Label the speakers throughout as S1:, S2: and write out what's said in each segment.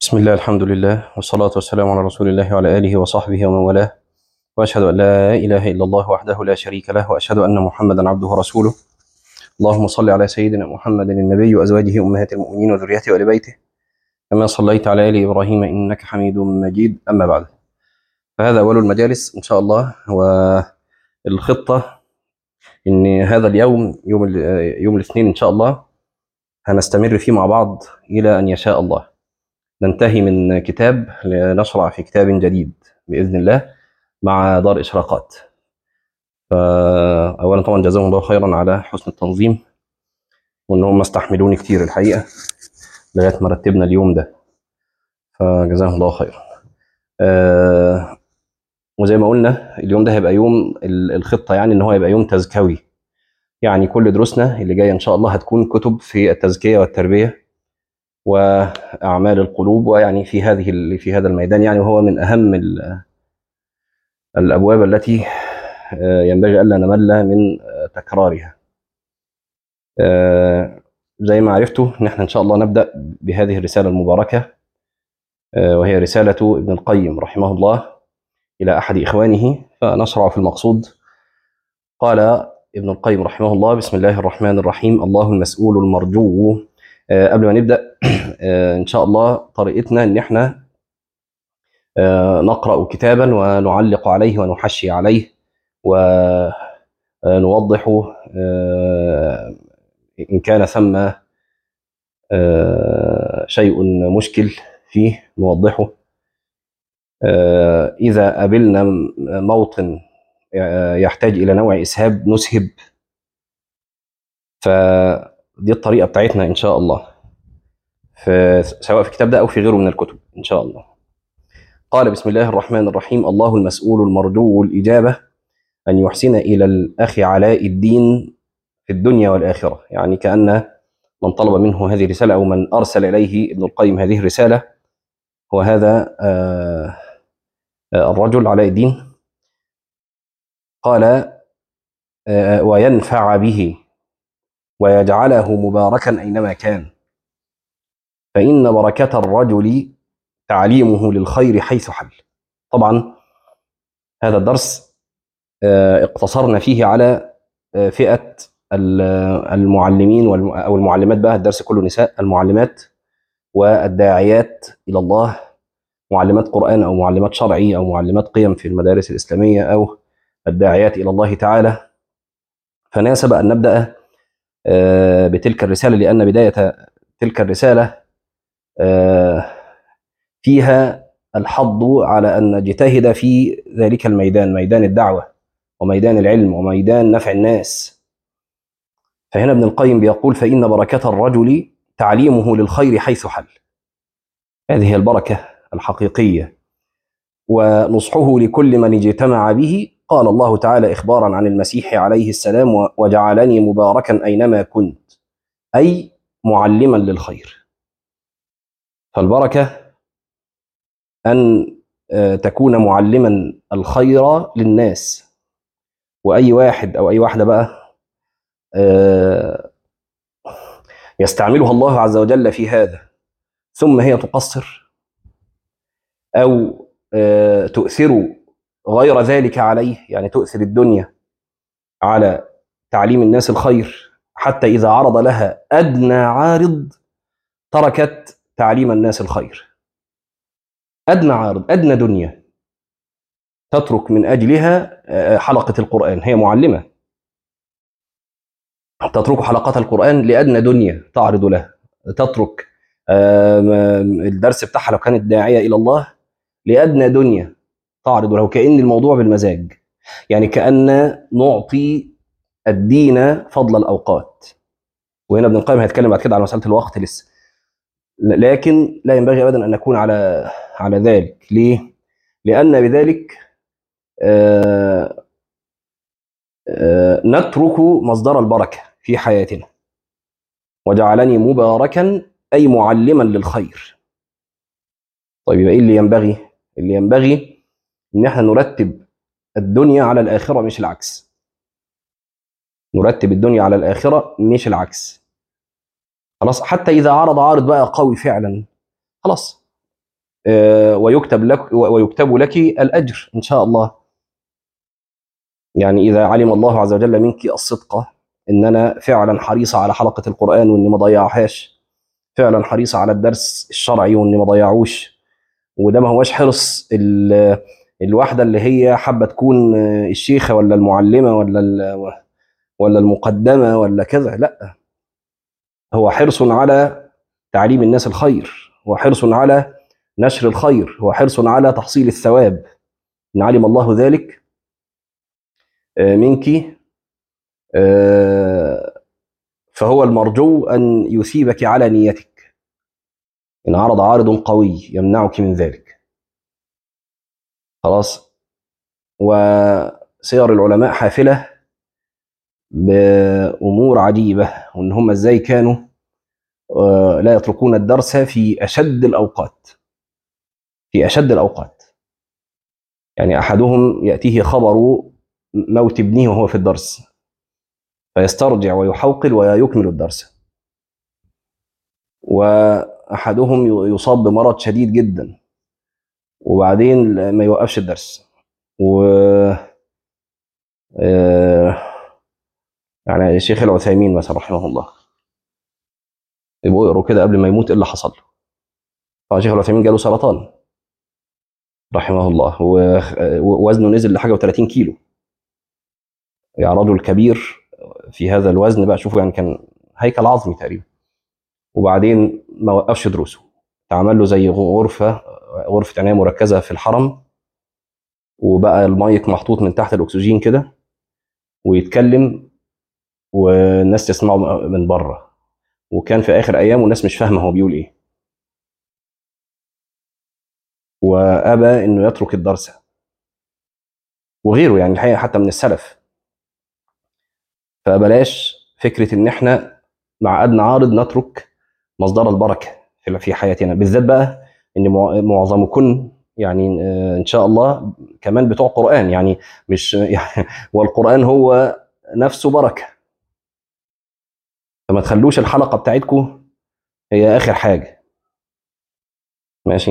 S1: بسم الله الحمد لله والصلاة والسلام على رسول الله وعلى آله وصحبه ومن والاه، وأشهد أن لا إله إلا الله وحده لا شريك له، وأشهد أن محمدا عبده ورسوله. اللهم صل على سيدنا محمد النبي وأزواجه أمهات المؤمنين وذريته وآل بيته كما صليت على آل إبراهيم إنك حميد مجيد. أما بعد، فهذا أول المجالس إن شاء الله. والخطة إن هذا اليوم يوم الاثنين إن شاء الله هنستمر فيه مع بعض إلى أن يشاء الله. ننتهي من كتاب لنشرع في كتاب جديد بإذن الله مع دار إشراقات. فأولا طبعا جزاهم الله خيرا على حسن التنظيم، وإن هم استحملوني كتير الحقيقة لغاية ما رتبنا اليوم ده، فجزاهم الله خيرا. وزي ما قلنا اليوم ده هيبقى يوم الخطة، يعني إن هو هيبقى يوم تزكوي. يعني كل دروسنا اللي جاية إن شاء الله هتكون كتب في التزكية والتربية وأعمال القلوب، ويعني في هذا الميدان، يعني وهو من أهم الأبواب التي ينبغي ألا نمل من تكرارها. زي ما عرفتوا إن احنا إن شاء الله نبدأ بهذه الرسالة المباركة، وهي رسالة ابن القيم رحمه الله إلى أحد إخوانه، فنشرع في المقصود. قال ابن القيم رحمه الله: بسم الله الرحمن الرحيم، الله المسؤول المرجو. قبل ما نبدأ إن شاء الله طريقتنا إن احنا نقرأ كتابا ونعلق عليه ونحشي عليه ونوضح إن كان ثم شيء مشكل فيه نوضحه. إذا قابلنا موطن يحتاج إلى نوع إسهاب نسهب. فدي الطريقة بتاعتنا إن شاء الله، سواء في الكتاب ده أو في غيره من الكتب إن شاء الله. قال: بسم الله الرحمن الرحيم، الله المسؤول المرجو الإجابة أن يحسن إلى الأخ علاء الدين في الدنيا والآخرة. يعني كأن من طلب منه هذه الرسالة أو من أرسل إليه ابن القيم هذه الرسالة هو هذا الرجل علاء الدين. قال: وينفع به ويجعله مباركا أينما كان، فإن بركة الرجل تعليمه للخير حيث حل. طبعا هذا الدرس اقتصرنا فيه على فئة المعلمين أو المعلمات، بقى الدرس كله نساء، المعلمات والداعيات إلى الله، معلمات قرآن أو معلمات شرعي أو معلمات قيم في المدارس الإسلامية أو الداعيات إلى الله تعالى. فناسب أن نبدأ بتلك الرسالة، لأن بداية تلك الرسالة فيها الحض على أن نجتهد في ذلك الميدان، ميدان الدعوة وميدان العلم وميدان نفع الناس. فهنا ابن القيم بيقول: فإن بركة الرجل تعليمه للخير حيث حل. هذه هي البركة الحقيقية، ونصحه لكل من اجتمع به. قال الله تعالى إخبارا عن المسيح عليه السلام: وجعلني مباركا أينما كنت، أي معلما للخير. فالبركة أن تكون معلما الخير للناس، وأي واحد أو أي واحدة بقى يستعملها الله عز وجل في هذا ثم هي تقصر أو تؤثر غير ذلك عليه، يعني تؤثر الدنيا على تعليم الناس الخير، حتى إذا عرض لها أدنى عارض تركت تعليم الناس الخير. أدنى عارض، أدنى دنيا تترك من أجلها حلقة القرآن. هي معلمة تترك حلقات القرآن لأدنى دنيا تعرض لها، تترك الدرس بتاعها لو كانت داعية إلى الله لأدنى دنيا تعرض له. كأن الموضوع بالمزاج، يعني كأن نعطي الدين فضل الأوقات. وهنا ابن القيم هيتكلم بعد كده على مسألة الوقت لسه، لكن لا ينبغي أبدا أن نكون على ذلك. ليه؟ لأن بذلك نترك مصدر البركة في حياتنا. وجعلني مباركا أي معلما للخير. طيب يبقى إيه اللي ينبغي؟ اللي ينبغي إن احنا نرتب الدنيا على الآخرة مش العكس. نرتب الدنيا على الآخرة مش العكس. خلاص، حتى إذا عرض عارض بقى قوي فعلا، خلاص ويكتب لك الأجر إن شاء الله. يعني إذا علم الله عز وجل منك الصدق، إن أنا فعلا حريصة على حلقة القرآن وإني ما ضيعهاش، فعلا حريصة على الدرس الشرعي وإني ما ضيعوش، وده ما هوش حرص الواحدة اللي هي حابة تكون الشيخة ولا المعلمة ولا المقدمة ولا كذا، لا، هو حرص على تعليم الناس الخير، هو حرص على نشر الخير، هو حرص على تحصيل الثواب. إن علم الله ذلك منك فهو المرجو أن يثيبك على نيتك إن عرض عارض قوي يمنعك من ذلك. خلاص. وسير العلماء حافلة بأمور عجيبة، وإن هم إزاي كانوا لا يتركون الدرس في أشد الأوقات، في أشد الأوقات. يعني أحدهم يأتيه خبر موت ابنه وهو في الدرس، فيسترجع ويحوقل ويكمل الدرس. وأحدهم يصاب بمرض شديد جدا وبعدين ما يوقفش الدرس. و يعني الشيخ العثيمين مثلا رحمه الله، يبقوا يقروا كده قبل ما يموت ايه اللي حصل له. طبعا الشيخ العثيمين جاله سرطان رحمه الله، ووزنه نزل لحاجه و30 كيلو، يعني رجل كبير في هذا الوزن بقى، شوفوا يعني كان هيكل عظمي تقريبا. وبعدين ما وقفش دروسه، اتعمل له زي غرفه عنايه مركزه في الحرم، وبقى المايك محطوط من تحت الاكسجين كده ويتكلم والناس تسمعه من بره. وكان في اخر ايامه والناس مش فاهمه هو بيقول ايه، وابى انه يترك الدرس. وغيره يعني الحقيقه حتى من السلف. فبلاش فكره ان احنا مع ادنى عارض نترك مصدر البركه في حياتنا، بالذات بقى ان معظمكن يعني ان شاء الله كمان بتوع قران، يعني مش يعني والقران هو نفسه بركه. فما تخلوش الحلقه بتاعتكم هي اخر حاجه. ماشي.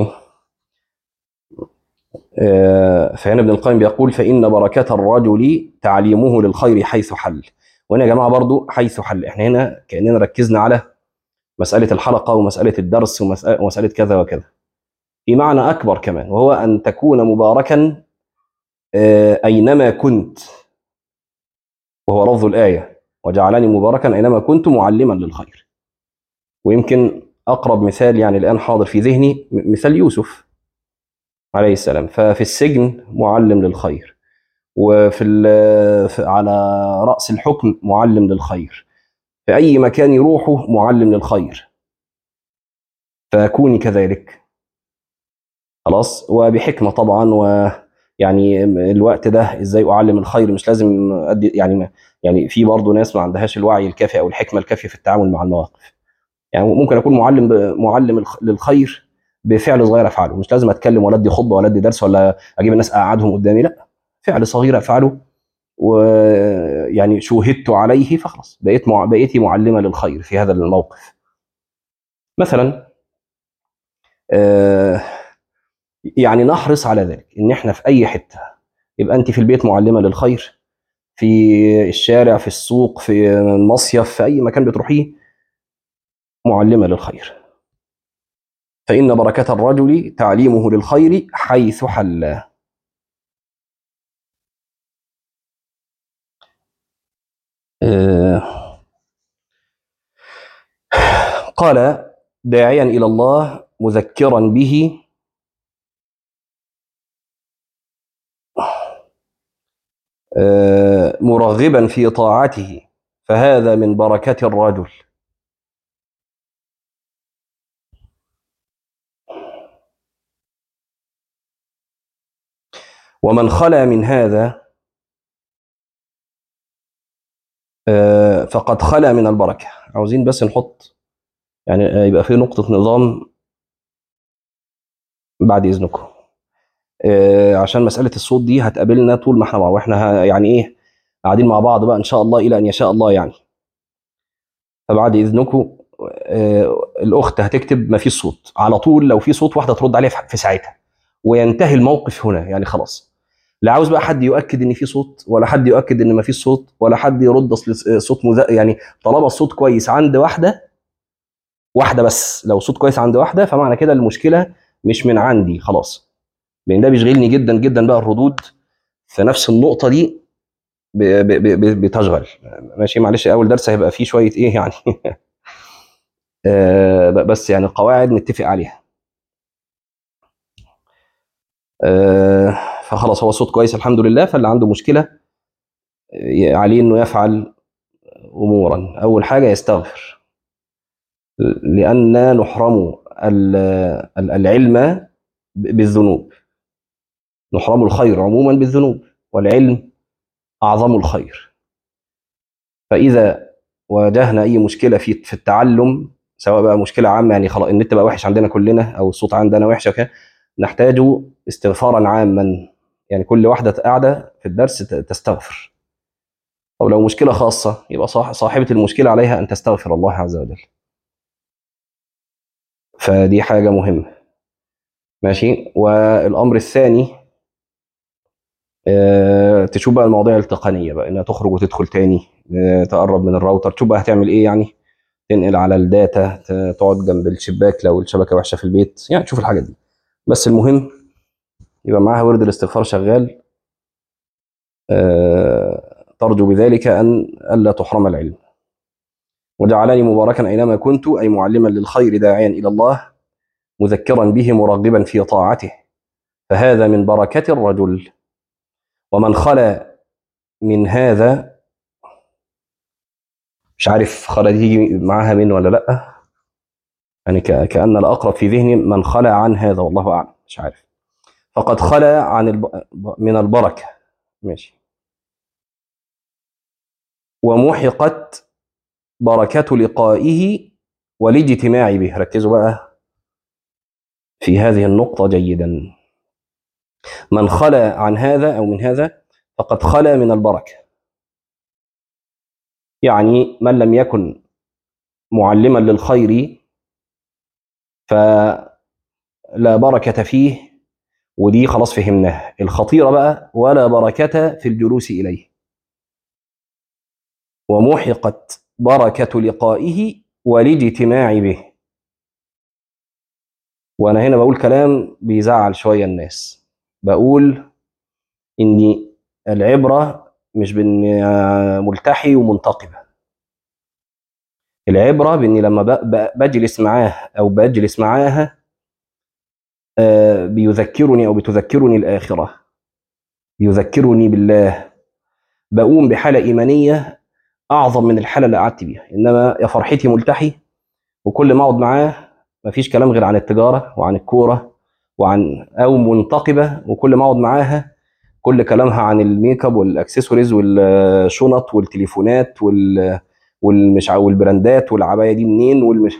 S1: فهنا ابن القيم بيقول فإن بركة الرجل تعليمه للخير حيث حل. وهنا يا جماعة برضو حيث حل، احنا هنا كأننا ركزنا على مسألة الحلقة ومسألة الدرس ومسألة كذا وكذا، في معنى أكبر كمان، وهو أن تكون مباركا أينما كنت، وهو لفظ الآية وجعلني مباركا أينما كنت معلما للخير. ويمكن أقرب مثال يعني الآن حاضر في ذهني مثال يوسف عليه السلام، ففي السجن معلم للخير، على رأس الحكم معلم للخير، في أي مكان يروحه معلم للخير، فكوني كذلك. خلاص. وبحكمة طبعا، ويعني الوقت ده ازاي اعلم الخير، مش لازم ادي يعني في برضه ناس ما عندهاش الوعي الكافي او الحكمة الكافية في التعامل مع المواقف. يعني ممكن اكون معلم للخير بفعل صغير افعله، مش لازم اتكلم ولا ادي خطبه ولا ادي درس ولا اجيب الناس اقعدهم قدامي، لا، فعل صغير افعله ويعني شوهدت عليه فخلاص بقيتي معلمه للخير في هذا الموقف. مثلا يعني نحرص على ذلك، ان احنا في اي حته يبقى انت في البيت معلمه للخير، في الشارع، في السوق، في المصيف، في اي مكان بتروحيه معلمه للخير. فان بركه الرجل تعليمه للخير حيث حل. قال داعيا الى الله مذكرا به مرغبا في طاعته، فهذا من بركة الرجل. ومن خلا من هذا فقد خلا من البركة. عاوزين بس نحط يعني يبقى في نقطة نظام بعد إذنكم، عشان مسألة الصوت دي هتقابلنا طول ما احنا واحنا يعني ايه قاعدين مع بعض بقى ان شاء الله الى ان يشاء الله يعني. فبعد إذنكم الاخت هتكتب ما فيش صوت على طول، لو في صوت واحده ترد عليها في ساعتها، وينتهي الموقف هنا يعني خلاص. لا عاوز بقى حد يؤكد ان في صوت، ولا حد يؤكد ان ما فيش صوت، ولا حد يرد اصل صوت يعني طالما الصوت كويس عند واحده بس، لو صوت كويس عند واحده فمعنى كده المشكله مش من عندي خلاص، لان ده بيشغلني جدا جدا بقى الردود في نفس النقطه دي بتشغل. ماشي معلش، اول درس هيبقى فيه شويه ايه يعني بس يعني القواعد نتفق عليها. فخلاص هو الصوت كويس الحمد لله، فاللي عنده مشكله عليه انه يفعل امورا. اول حاجه يستغفر، لان نحرم العلم بالذنوب، نحرم الخير عموما بالذنوب، والعلم اعظم الخير. فاذا واجهنا اي مشكله في التعلم، سواء بقى مشكله عامه يعني خلاص النت بقى وحش عندنا كلنا، او الصوت عندنا وحش كده، نحتاج استغفارا عاما، يعني كل واحده قاعده في الدرس تستغفر. او لو مشكله خاصه يبقى صاحبه المشكله عليها ان تستغفر الله عز وجل. فدي حاجه مهمه. ماشي. والامر الثاني تشوف بقى المواضيع التقنيه بقى، انها تخرج وتدخل تاني، تقرب من الراوتر، تشوف بقى هتعمل ايه يعني، تنقل على الداتا، تقعد جنب الشباك لو الشبكه وحشه في البيت، يعني تشوف الحاجات دي. بس المهم يبقى معاها ورد الاستغفار شغال، ترجو بذلك ان الا تحرم العلم. وجعلني مباركا اينما كنت، اي معلما للخير داعيا الى الله، مذكرا به مرغبا في طاعته، فهذا من بركه الرجل. ومن خلا من هذا، مش عارف خلا دي يجي معاها من ولا لا، يعني كأن الأقرب في ذهني من خلا عن هذا، والله أعلم مش عارف، فقد خلا عن من البركة. ماشي. ومحقت بركة لقائه والاجتماع به. ركزوا بقى في هذه النقطة جيدا. من خلا عن هذا أو من هذا فقد خلا من البركة، يعني من لم يكن معلما للخير فلا بركة فيه. ودي خلاص فهمناها. الخطيرة بقى ولا بركة في الجلوس إليه. ومحقت بركة لقائه والاجتماع به. وأنا هنا بقول كلام بيزعل شوية الناس، بقول إن العبرة مش بإن ملتحي ومنتقبة، العبرة بإني لما بجلس معاه أو بجلس معاها بيذكرني أو بتذكرني الآخرة، بيذكرني بالله، بقوم بحالة إيمانية أعظم من الحالة اللي قعدت بيها. إنما يا فرحتي ملتحي وكل ما أقعد معاه مفيش كلام غير عن التجارة وعن الكورة أو منتقبة وكل ما أقعد معاها كل كلامها عن الميك اب والاكسسوارز والشنط والتليفونات والمش والبراندات والعبايه دي منين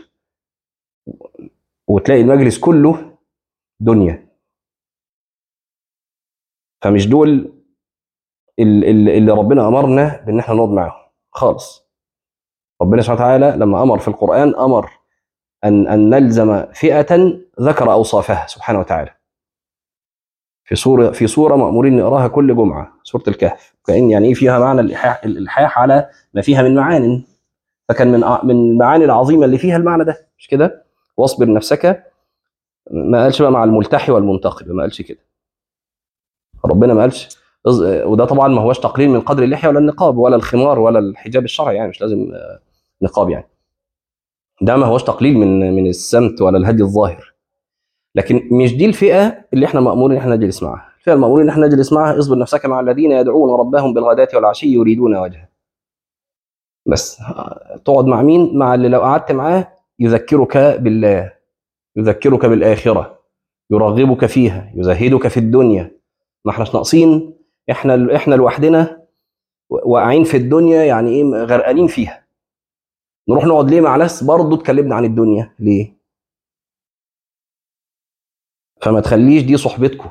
S1: وتلاقي المجلس كله دنيا. فمش دول اللي ربنا امرنا بان احنا نقعد معاهم خالص. ربنا سبحانه وتعالى لما امر في القران امر ان نلزم فئه ذكر اوصافها سبحانه وتعالى في سوره مامورين نقراها كل جمعه، سوره الكهف، كأن يعني ايه فيها معنى الالحاح على ما فيها من معان. فكان من المعاني العظيمه اللي فيها المعنى ده، مش كده؟ واصبر نفسك، ما قالش بقى مع الملتحي والمنتقب، ما قالش كده. ربنا ما قالش وده طبعا ما هوش تقليل من قدر اللحيه ولا النقاب ولا الخمار ولا الحجاب الشرعي، يعني مش لازم نقاب يعني، ده ما هوش تقليل من السمت ولا الهدي الظاهر. لكن مش دي الفئه اللي احنا مامورين ان احنا نجلس معاها. الفئه المامورين ان احنا نجلس معاها اصبر نفسك مع الذين يدعون ربهم بالغداة والعشي يريدون وجهه. بس تقعد مع مين؟ مع اللي لو قعدت معاه يذكرك بالله، يذكرك بالآخرة، يرغبك فيها، يزهدك في الدنيا. ما احناش ناقصين، احنا لوحدنا واقعين في الدنيا، يعني ايه غرقانين فيها. نروح نقعد ليه مع ناس برضه تكلمنا عن الدنيا ليه؟ فما تخليش دي صحبتكم،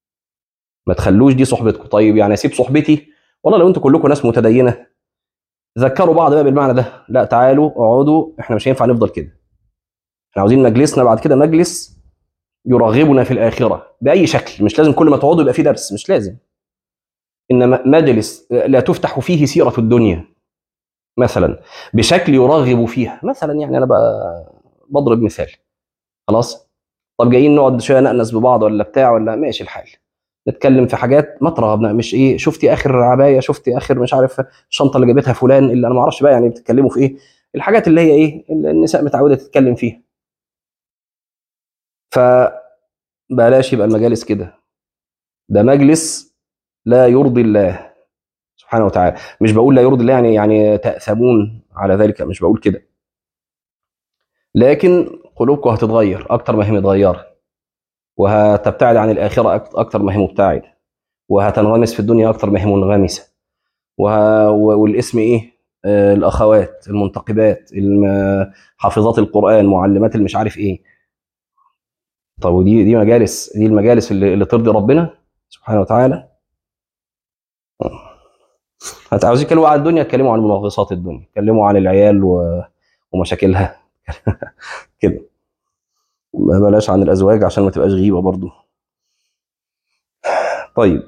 S1: ما تخلوش دي صحبتكم. طيب يعني اسيب صحبتي؟ والله لو انتوا كلكم ناس متدينه ذكروا بعض بقى بالمعنى ده، لا تعالوا اقعدوا، احنا مش هينفع نفضل كده، احنا عاوزين مجلسنا بعد كده مجلس يرغبنا في الآخرة بأي شكل، مش لازم كل ما تقعدوا يبقى فيه درس، مش لازم، إنما مجلس لا تفتح فيه سيرة الدنيا مثلا بشكل يرغب فيها، مثلا يعني أنا بقى بضرب مثال، خلاص. طب جايين نقعد شوية نأنس ببعض ولا بتاع ولا ماشي الحال، نتكلم في حاجات ما ترغبنا، مش ايه شفتي اخر عبايه، شفتي اخر مش عارف الشنطه اللي جابتها فلان، اللي انا ما اعرفش بقى يعني بتتكلموا في ايه، الحاجات اللي هي ايه اللي النساء متعوده تتكلم فيها. فبلاش يبقى المجالس كده، ده مجلس لا يرضي الله سبحانه وتعالى. مش بقول لا يرضي الله يعني تأثمون على ذلك، مش بقول كده، لكن قلوبكم هتتغير اكتر ما هي متغيره، وهتبتعد عن الاخره اكتر ما هي مبتعده، وهتنغمس في الدنيا اكتر ما هي منغمسه، والاسم ايه، الاخوات المنتقبات حافظات القران معلمات المش عارف ايه. طب ودي مجالس، دي المجالس اللي ترضي ربنا سبحانه وتعالى؟ عاوزين يتكلموا عن الدنيا، اتكلموا عن منغصات الدنيا، اتكلموا عن العيال ومشاكلها كده، ما بلاش عن الازواج عشان ما تبقاش غيبه برضو. طيب،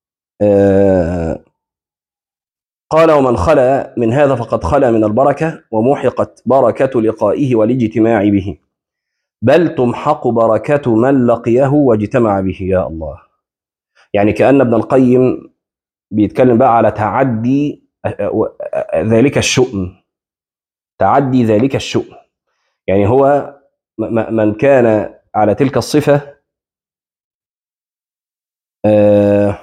S1: قال ومن خلا من هذا فقد خلا من البركه، ومحقت بركه لقائه والاجتماع به، بل تمحق بركة من لقيه واجتمع به. يا الله، يعني كأن ابن القيم بيتكلم بقى على تعدي ذلك الشؤم، تعدي ذلك الشؤم. يعني هو من كان على تلك الصفة آه،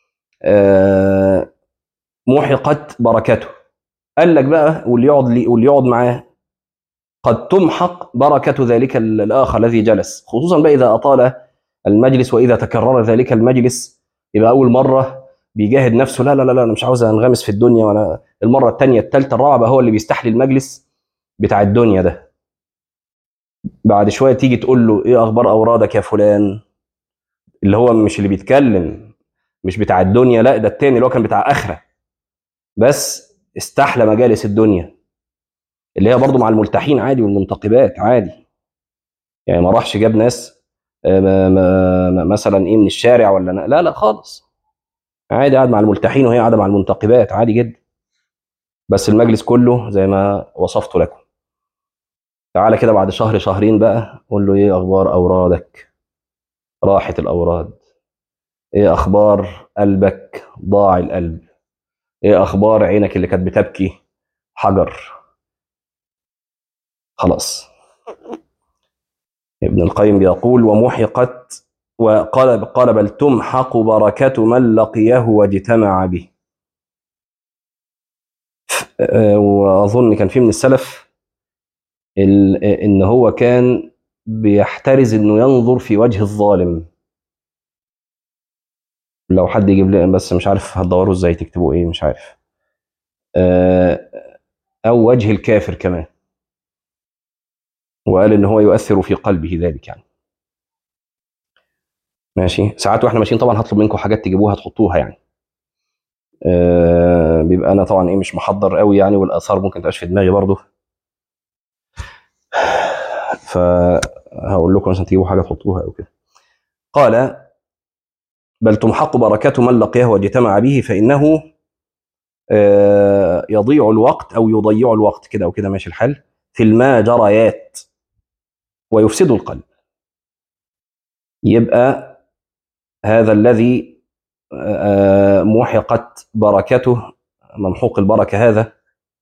S1: محقت بركته. قال لك بقى واللي يقعد معاه قد تمحق بركة ذلك الآخر الذي جلس، خصوصا بقى إذا أطال المجلس وإذا تكرر ذلك المجلس، يبقى أول مرة بيجاهد نفسه، لا لا لا أنا مش عاوز أنغمس في الدنيا، وأنا المرة الثانية الثالثة الرابعة بقى هو اللي بيستحلي المجلس بتاع الدنيا ده. بعد شوية تيجي تقول له إيه أخبار أورادك يا فلان، اللي هو مش اللي بيتكلم، مش بتاع الدنيا، لا ده التاني اللي هو كان بتاع آخرة، بس استحلى مجالس الدنيا، اللي هي برضو مع الملتحين عادي والمنتقبات عادي، يعني ما راحش جاب ناس مثلا ايه من الشارع ولا لا لا خالص، عادي قاعد مع الملتحين وهي قاعده مع المنتقبات عادي جدا، بس المجلس كله زي ما وصفت لكم. تعالى كده بعد شهر شهرين بقى قول له ايه اخبار اورادك، راحت الاوراد، ايه اخبار قلبك، ضاع القلب، ايه اخبار عينك اللي كانت بتبكي، حجر، خلاص. ابن القيم بيقول ومحقت، قال بل تمحق بركة من لقيه واجتمع به. واظن كان في من السلف ان هو كان بيحترز انه ينظر في وجه الظالم، لو حد يجيب لي بس مش عارف هتدوروا ازاي تكتبوا ايه مش عارف، آه، او وجه الكافر كمان، وقال ان هو يؤثر في قلبه ذلك يعني. ماشي، ساعات واحنا ماشيين طبعا هطلب منكم حاجات تجيبوها تحطوها يعني، بيبقى انا طبعا ايه مش محضر قوي يعني، والاثار ممكن تبقاش في دماغي برضه، فهقول لكم عشان تجيبوا حاجه تحطوها او كده. قال بل تمحق بركة من لقيه واجتمع به، فإنه يضيع الوقت أو يضيع الوقت كده أو كده ماشي الحال في الماجريات ويفسد القلب. يبقى هذا الذي محقت بركته، ممحوق البركة هذا،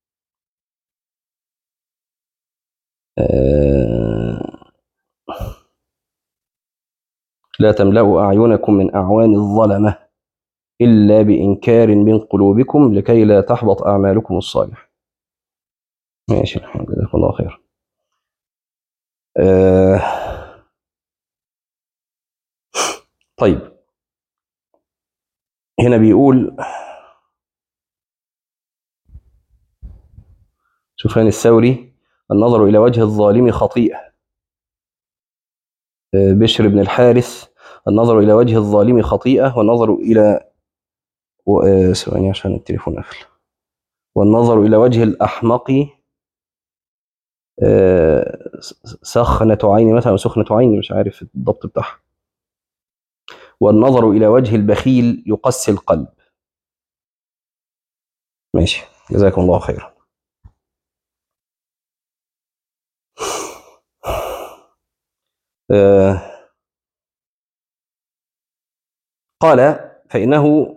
S1: لا تملأوا أعينكم من أعوان الظلمة إلا بإنكار من قلوبكم لكي لا تحبط أعمالكم الصالحة. ماشي الحمد لله، الله خير. طيب، هنا بيقول سفيان الثوري النظر إلى وجه الظالم خطيئة. بشر بن الحارث النظر إلى وجه الظالم خطيئة، والنظر إلى ثواني عشان التليفون قفل. والنظر إلى وجه الأحمق سخنة عيني مثلا، سخنة عيني، مش عارف الضبط بتاعها. والنظر إلى وجه البخيل يقسي القلب. ماشي، جزاكم الله خيرا. آه، قال فإنه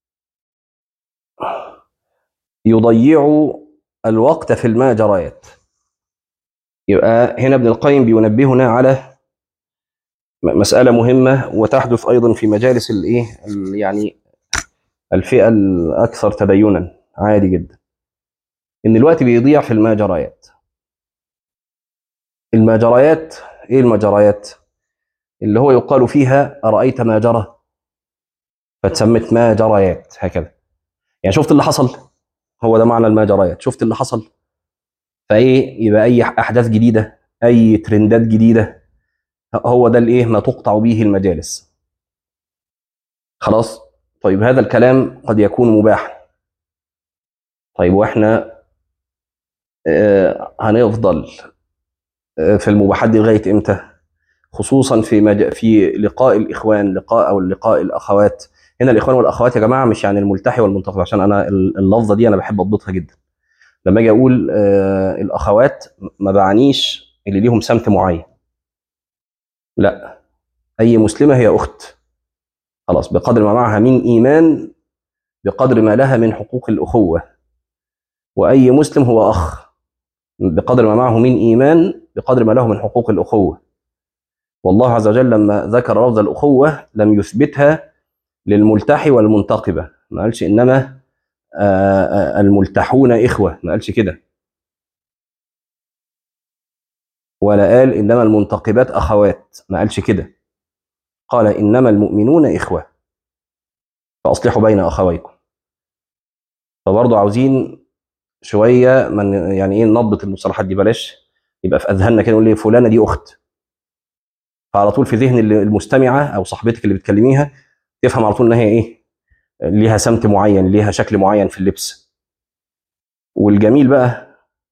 S1: يضيع الوقت في الماجريات. يبقى هنا ابن القيم بينبهنا على مسألة مهمة وتحدث أيضا في مجالس الإيه يعني الفئة الأكثر تدينا، عادي جدا، إن الوقت بيضيع في الماجريات. الماجريات، إيه الماجريات؟ اللي هو يقال فيها أرأيت ما جرى، فتسمت ماجريات هكذا. يعني شفت اللي حصل، هو ده معنى الماجريات، شفت اللي حصل. فإيه يبقى أي أحداث جديدة، أي ترندات جديدة، هو ده الإيه ما تقطع به المجالس. خلاص. طيب هذا الكلام قد يكون مباحا. طيب واحنا هنفضل في المباحات دي لغايه امتى؟ خصوصا في لقاء الاخوان، لقاء او لقاء الاخوات. هنا الاخوان والاخوات يا جماعه مش يعني الملتحي والمنتقب، عشان انا اللفظه دي انا بحب اضبطها جدا. لما اجي اقول الاخوات ما بعنيش اللي ليهم سمت معين، لا، اي مسلمه هي اخت، خلاص، بقدر ما معها من ايمان، بقدر ما لها من حقوق الاخوه. واي مسلم هو اخ، بقدر ما معه من ايمان، بقدر ما له من حقوق الاخوه. والله عز وجل لما ذكر لفظ الأخوة لم يثبتها للملتحي والمنتقبة، ما قالش إنما الملتحون إخوة، ما قالش كده. ولا قال إنما المنتقبات أخوات، ما قالش كده. قال إنما المؤمنون إخوة فأصلحوا بين أخويكم. فبرضه عاوزين شوية من يعني إيه نضبط المصطلحات دي، بلاش يبقى في أذهاننا كده نقول لي فلانة دي أخت، فعلى طول في ذهن المستمعة أو صاحبتك اللي بتكلميها تفهم على طول إن هي إيه، ليها سمت معين، ليها شكل معين في اللبس. والجميل بقى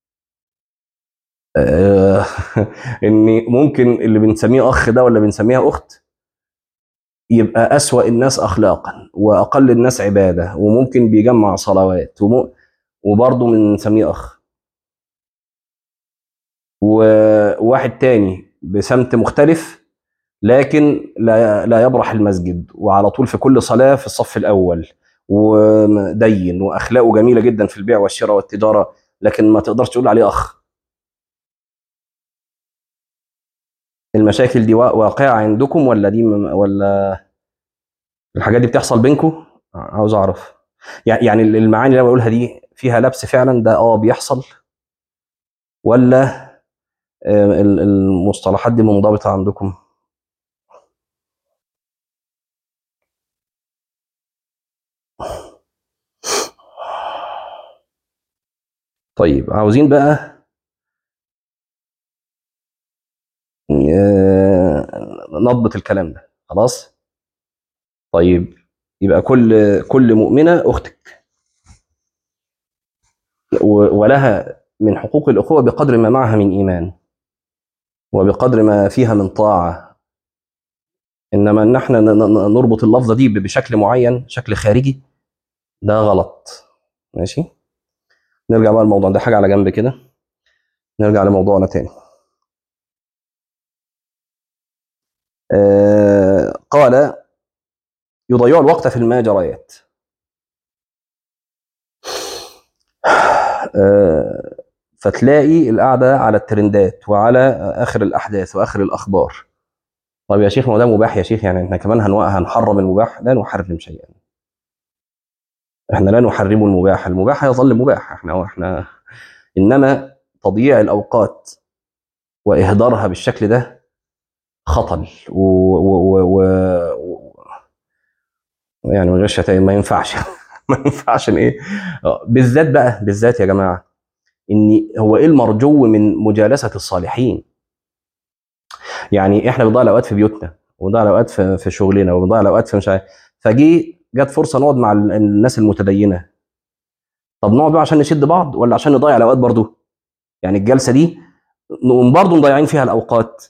S1: آه، ان ممكن اللي بنسميه اخ ده ولا بنسميها اخت يبقى اسوأ الناس اخلاقا واقل الناس عباده، وممكن بيجمع صلوات وبرضه بنسميه اخ. وواحد تاني بسمت مختلف لكن لا يبرح المسجد، وعلى طول في كل صلاه في الصف الاول، ودين واخلاقه جميله جدا في البيع والشراء والتجاره، لكن ما تقدرش تقول عليه اخ. المشاكل دي واقعه عندكم ولا دي ولا الحاجات دي بتحصل بينكم؟ عاوز اعرف. يعني المعاني اللي انا بقولها دي فيها لبس فعلا، ده بيحصل، ولا المصطلحات دي منضبطة عندكم؟ طيب عاوزين بقى نضبط الكلام ده، خلاص. طيب يبقى كل مؤمنة أختك، ولها من حقوق الأخوة بقدر ما معها من إيمان، وبقدر ما فيها من طاعة. إنما إن احنا نربط اللفظة دي بشكل معين، شكل خارجي، ده غلط. ماشي، نرجع بقى الموضوع ده حاجة على جنب كده، نرجع لموضوعنا تاني. قال يضيع الوقت في الماجريات. فتلاقي القعدة على الترندات وعلى آخر الأحداث وآخر الأخبار. طب يا شيخ ما هو ده مباح يا شيخ، يعني احنا كمان هنحرم المباح؟ لا نحرم شيئا، احنا لا نحرم المباح، المباح يظل مباح، احنا انما تضييع الاوقات واهدارها بالشكل ده خطل يعني من غير شتايم ما ينفعش. ما ينفعش ان ايه بالذات بقى، بالذات يا جماعه، ان هو ايه المرجو من مجالسه الصالحين؟ يعني احنا بنضيع الاوقات في بيوتنا، وبنضيع الاوقات في شغلنا، وبنضيع الاوقات في مش عارف، جت فرصه نقعد مع الناس المتدينه، طب نقعد بقى عشان نشد بعض ولا عشان نضيع الاوقات برضو؟ يعني الجلسه دي نقوم برضو مضيعين فيها الاوقات.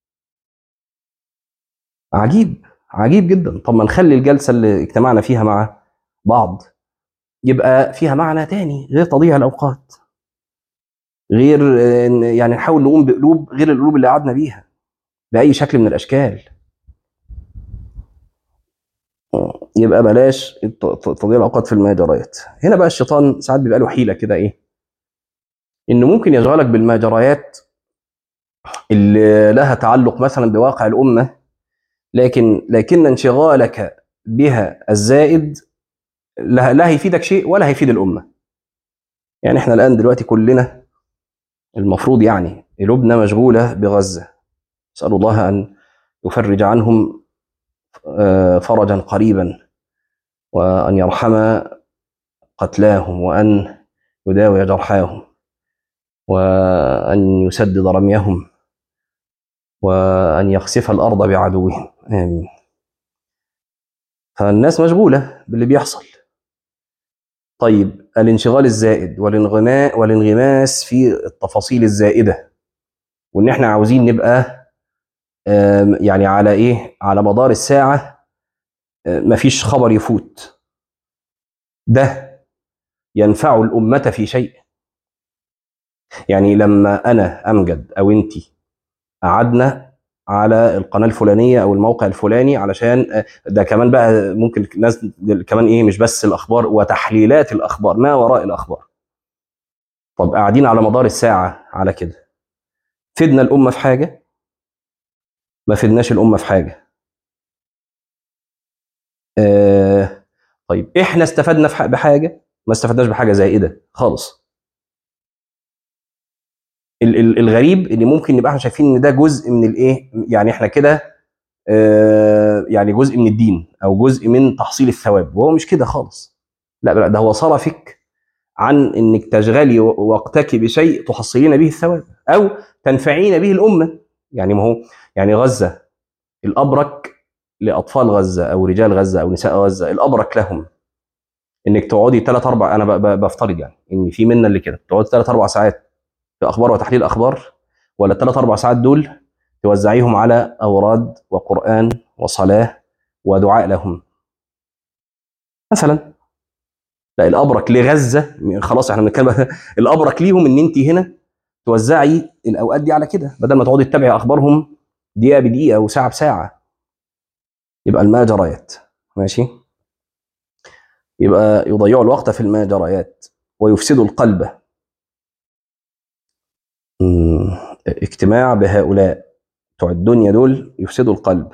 S1: عجيب، عجيب جدا. طب ما نخلي الجلسه اللي اجتمعنا فيها مع بعض يبقى فيها معنى تاني غير تضييع الاوقات، غير يعني نحاول نقوم بقلوب غير القلوب اللي قعدنا بيها باي شكل من الاشكال. يبقى بلاش تضييع الاوقات في المجريات. هنا بقى الشيطان ساعات بيبقى له حيله كده، ايه؟ انه ممكن يشغلك بالمجريات اللي لها تعلق مثلا بواقع الامه، لكن انشغالك بها الزائد لا هيفيدك شيء ولا هيفيد الامه. يعني احنا الان دلوقتي كلنا المفروض يعني قلوبنا مشغوله بغزه. اسال الله ان يفرج عنهم فرجا قريبا، وان يرحم قتلاهم، وان يداوي جرحاهم، وان يسدد رميهم، وان يخسف الارض بعدوهم، امين. فالناس مشغوله باللي بيحصل. طيب الانشغال الزائد والانغماس في التفاصيل الزائده، وان احنا عاوزين نبقى يعني على ايه، على مدار الساعه مفيش خبر يفوت، ده ينفع الامه في شيء؟ يعني لما انا امجد او انتي قعدنا على القناه الفلانيه او الموقع الفلاني علشان ده كمان بقى ممكن الناس كمان ايه، مش بس الاخبار وتحليلات الاخبار ما وراء الاخبار. طب قاعدين على مدار الساعه على كده، فدنا الامه في حاجه؟ ما فدناش الامه في حاجه. آه طيب احنا استفدنا بحاجه؟ ما استفدناش بحاجه زائده خالص. الغريب ان ممكن نبقى احنا شايفين ان ده جزء من الايه، يعني احنا كده يعني جزء من الدين او جزء من تحصيل الثواب، وهو مش كده خالص. لا ده هو صرفك عن انك تشغلي وقتك بشيء تحصلين به الثواب او تنفعين به الامه. يعني ما هو يعني غزه، الابرك لاطفال غزه او رجال غزه او نساء غزه، الابرك لهم انك تقعدي 3 4، انا بفترض يعني ان في منا اللي كده تقعدي 3 4 ساعات في اخبار وتحليل اخبار، ولا ال3 4 ساعات دول توزعيهم على اوراد وقران وصلاه ودعاء لهم مثلا؟ لا الابرك لغزه خلاص احنا بنتكلم الابرك ليهم ان انت هنا توزعي الاوقات دي على كده، بدل ما تقعدي تتابعي اخبارهم دقيقه بدقيقه وساعه بساعه. يبقى الماجريات ماشي، يبقى يضيعوا الوقت في الماجريات ويفسدوا القلب. اجتماع بهؤلاء بتوع الدنيا دول يفسدوا القلب.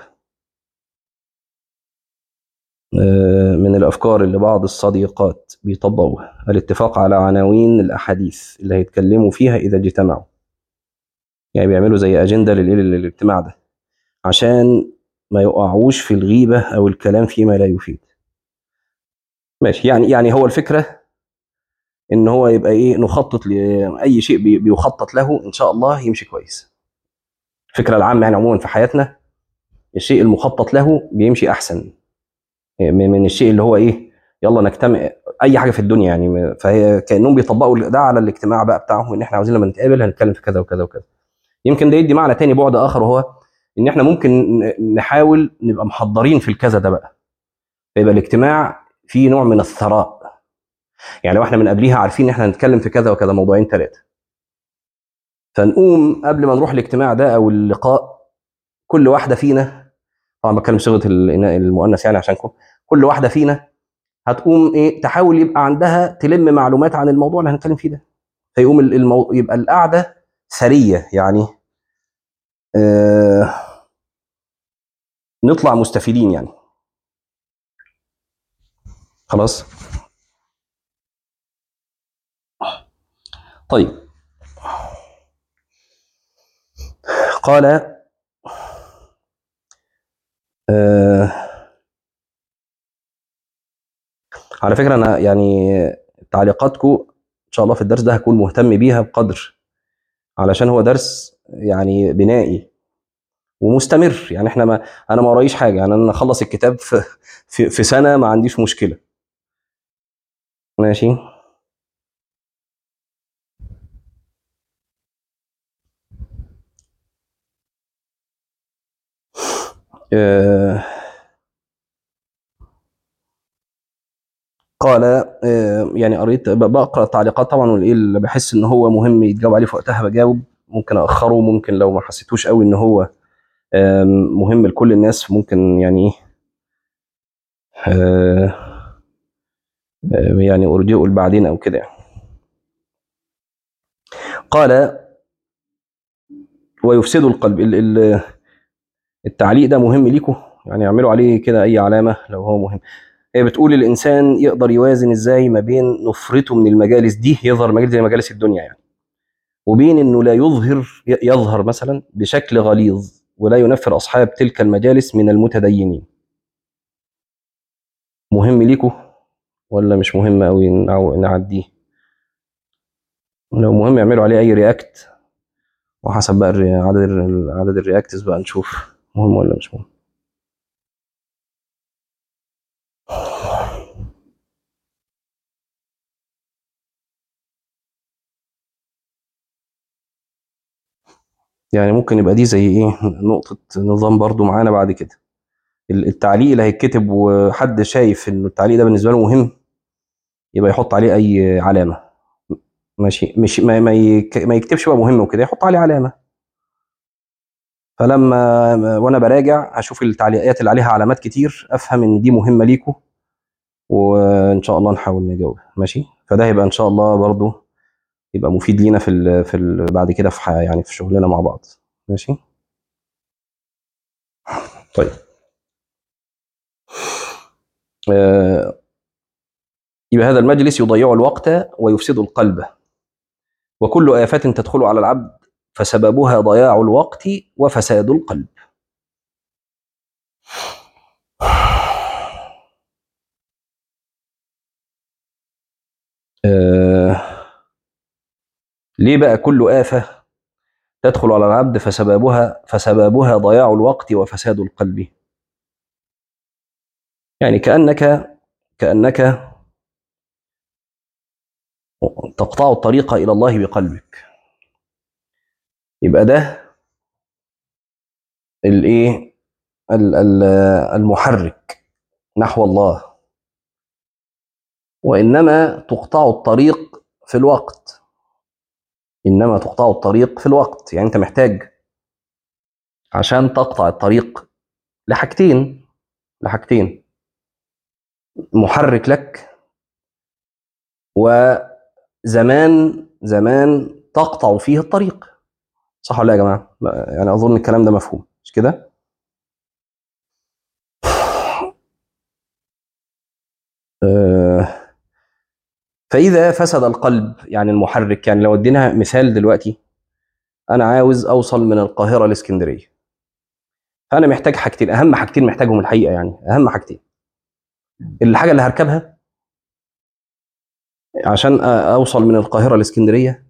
S1: من الافكار اللي بعض الصديقات بيطبقوها الاتفاق على عناوين الاحاديث اللي هيتكلموا فيها اذا اجتمعوا. يعني بيعملوا زي اجنده للاجتماع ده عشان ما يقعوش في الغيبه او الكلام فيما لا يفيد. ماشي، يعني هو الفكره ان هو يبقى ايه، نخطط لاي شيء بيخطط له ان شاء الله يمشي كويس. الفكره العامه يعني عموما في حياتنا، الشيء المخطط له بيمشي احسن من الشيء اللي هو ايه، يلا نجتمع اي حاجه في الدنيا يعني. فهي كانهم بيطبقوا ده على الاجتماع بقى بتاعهم، ان احنا عاوزين لما نتقابل هنتكلم في كذا وكذا وكذا. يمكن ده يدي معنى تاني، بعد اخر، وهو ان احنا ممكن نحاول نبقى محضرين في الكذا ده بقى، فيبقى الاجتماع فيه نوع من الثراء. يعني لو احنا من قبليها عارفين ان احنا هنتكلم في كذا وكذا، موضوعين 3، فنقوم قبل ما نروح الاجتماع ده او اللقاء، كل واحده فينا، طبعا بتكلم صيغه المؤنث يعني عشانكم، كل واحده فينا هتقوم ايه، تحاول يبقى عندها تلم معلومات عن الموضوع اللي هنتكلم فيه ده، فيقوم يبقى القعده ثريه يعني. آه... نطلع مستفيدين يعني. خلاص. طيب قال آه... على فكره انا يعني تعليقاتكم ان شاء الله في الدرس ده هكون مهتم بيها بقدر، علشان هو درس يعني بنائي ومستمر. يعني احنا ما انا ما ورايش حاجه، يعني انا اخلص الكتاب في سنه ما عنديش مشكله. ماشي. آه، قال يعني قريت بقرا التعليقات طبعا، والايه اللي بحس ان هو مهم يتجاوب عليه في وقتها بجاوب. ممكن اخره، ممكن لو ما حسيتوش قوي ان هو مهم لكل الناس، ممكن يعني ايه آه، يعني ارجئه بعدين او كده يعني. قال ويفسد القلب. التعليق ده مهم ليكم، يعني اعملوا عليه كده اي علامه لو هو مهم. هي بتقول الانسان يقدر يوازن ازاي ما بين نفرته من المجالس دي، يظهر مجالس زي مجالس الدنيا يعني، وبين انه لا يظهر مثلا بشكل غليظ ولا ينفر اصحاب تلك المجالس من المتدينين. مهم ليكم ولا مش مهم قوي نعديه؟ لو مهم يعملوا عليه اي رياكت، وحسب بقى عدد الرياكتس بقى نشوف مهم ولا مش مهم. يعني ممكن يبقى دي زي ايه نقطة نظام برضو معانا بعد كده. التعليق اللي هيتكتب وحد شايف انه التعليق ده بالنسبة له مهم، يبقى يحط عليه اي علامة. ماشي، مش ما يكتبش بقى مهم وكده، يحط عليه علامة. فلما وانا براجع هشوف التعليقات اللي عليها علامات كتير، افهم ان دي مهمة ليكم، وان شاء الله نحاول نجاوب. ماشي، فده هيبقى ان شاء الله برضو يبقى مفيد لينا بعد كده يعني في شغلنا مع بعض. ماشي. طيب آه، يبقى هذا المجلس يضيع الوقت ويفسد القلب، وكل آفات تدخل على العبد فسببها ضياع الوقت وفساد القلب. آه، ليه بقى كل آفة تدخل على العبد فسببها ضياع الوقت وفساد القلب؟ يعني كأنك تقطع الطريق إلى الله بقلبك. يبقى ده الايه المحرك نحو الله، وإنما تقطع الطريق في الوقت. إنما تقطع الطريق في الوقت، يعني أنت محتاج عشان تقطع الطريق لحاجتين: محرك لك، وزمان تقطع فيه الطريق. صح ولا يا جماعة؟ يعني أظن الكلام ده مفهوم، مش كده؟ آه، فإذا فسد القلب، يعني المحرك، يعني لو ادينا مثال دلوقتي، أنا عاوز أوصل من القاهرة لإسكندرية، فأنا محتاج حاجتين، أهم حاجتين محتاجهم الحقيقة، يعني أهم حاجتين: الحاجة اللي هركبها عشان أوصل من القاهرة لإسكندرية،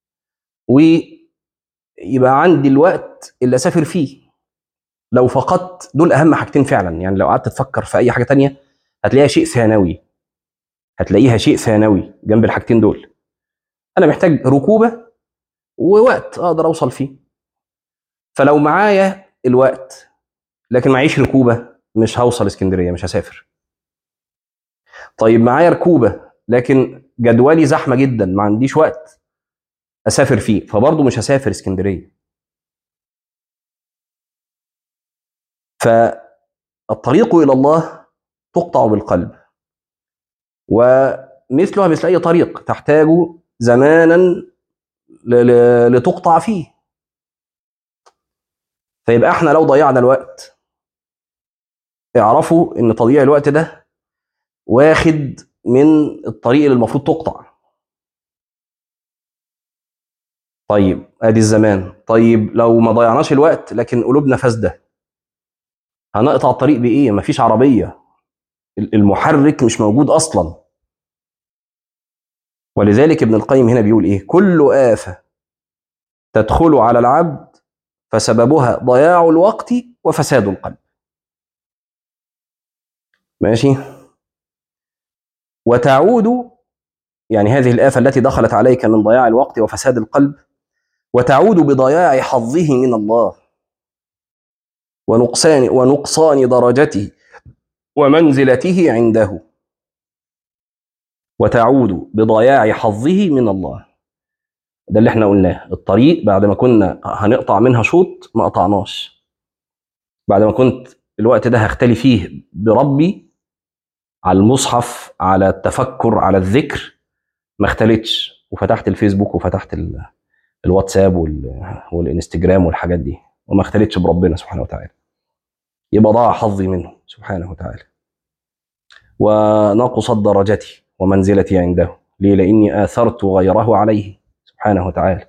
S1: ويبقى عندي الوقت اللي أسافر فيه. لو فقدت دول اهم حاجتين فعلا، يعني لو قعدت تفكر في اي حاجه تانية هتلاقيها شيء ثانوي، هتلاقيها شيء ثانوي جنب الحاجتين دول. انا محتاج ركوبه ووقت اقدر اوصل فيه. فلو معايا الوقت لكن معيش ركوبه، مش هوصل اسكندريه، مش هسافر. طيب معايا ركوبه لكن جدولي زحمه جدا، ما عنديش وقت اسافر فيه، فبرضه مش هسافر اسكندريه. فالطريق الى الله تقطع بالقلب، ومثلها مثل اي طريق تحتاج زمانا لتقطع فيه. فيبقى احنا لو ضيعنا الوقت، اعرفوا ان تضييع الوقت ده واخد من الطريق اللي المفروض تقطع. طيب ادي الزمان. طيب لو ما ضيعناش الوقت لكن قلوبنا فاسده، هنقطع الطريق بايه؟ مفيش عربيه، المحرك مش موجود اصلا. ولذلك ابن القيم هنا بيقول ايه: كل آفة تدخل على العبد فسببها ضياع الوقت وفساد القلب. ماشي. وتعود، يعني هذه الآفة التي دخلت عليك من ضياع الوقت وفساد القلب، وتعود بضياع حظه من الله. ونقصان درجته ومنزلته عنده، وتعود بضياع حظه من الله. ده اللي احنا قلناه. الطريق بعد ما كنا هنقطع منها شوط ما قطعناش، بعد ما كنت الوقت ده هختلي فيه بربي على المصحف، على التفكر، على الذكر، ما اختلتش، وفتحت الفيسبوك وفتحت الواتساب والانستجرام والحاجات دي، وما اختلتش بربنا سبحانه وتعالى، يبقى ضاع حظي منه سبحانه وتعالى. ونقصت درجتي ومنزلتي عنده. ليه؟ لاني اثرت غيره عليه سبحانه وتعالى.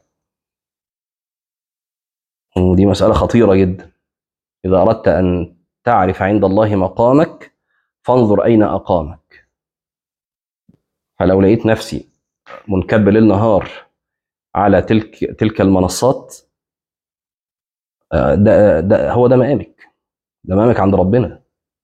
S1: ودي مسألة خطيرة جدا. إذا أردت أن تعرف عند الله مقامك فانظر أين أقامك. فلو لقيت نفسي منكب ليل نهار على تلك المنصات، ده هو ده مقامك، ده مقامك عند ربنا.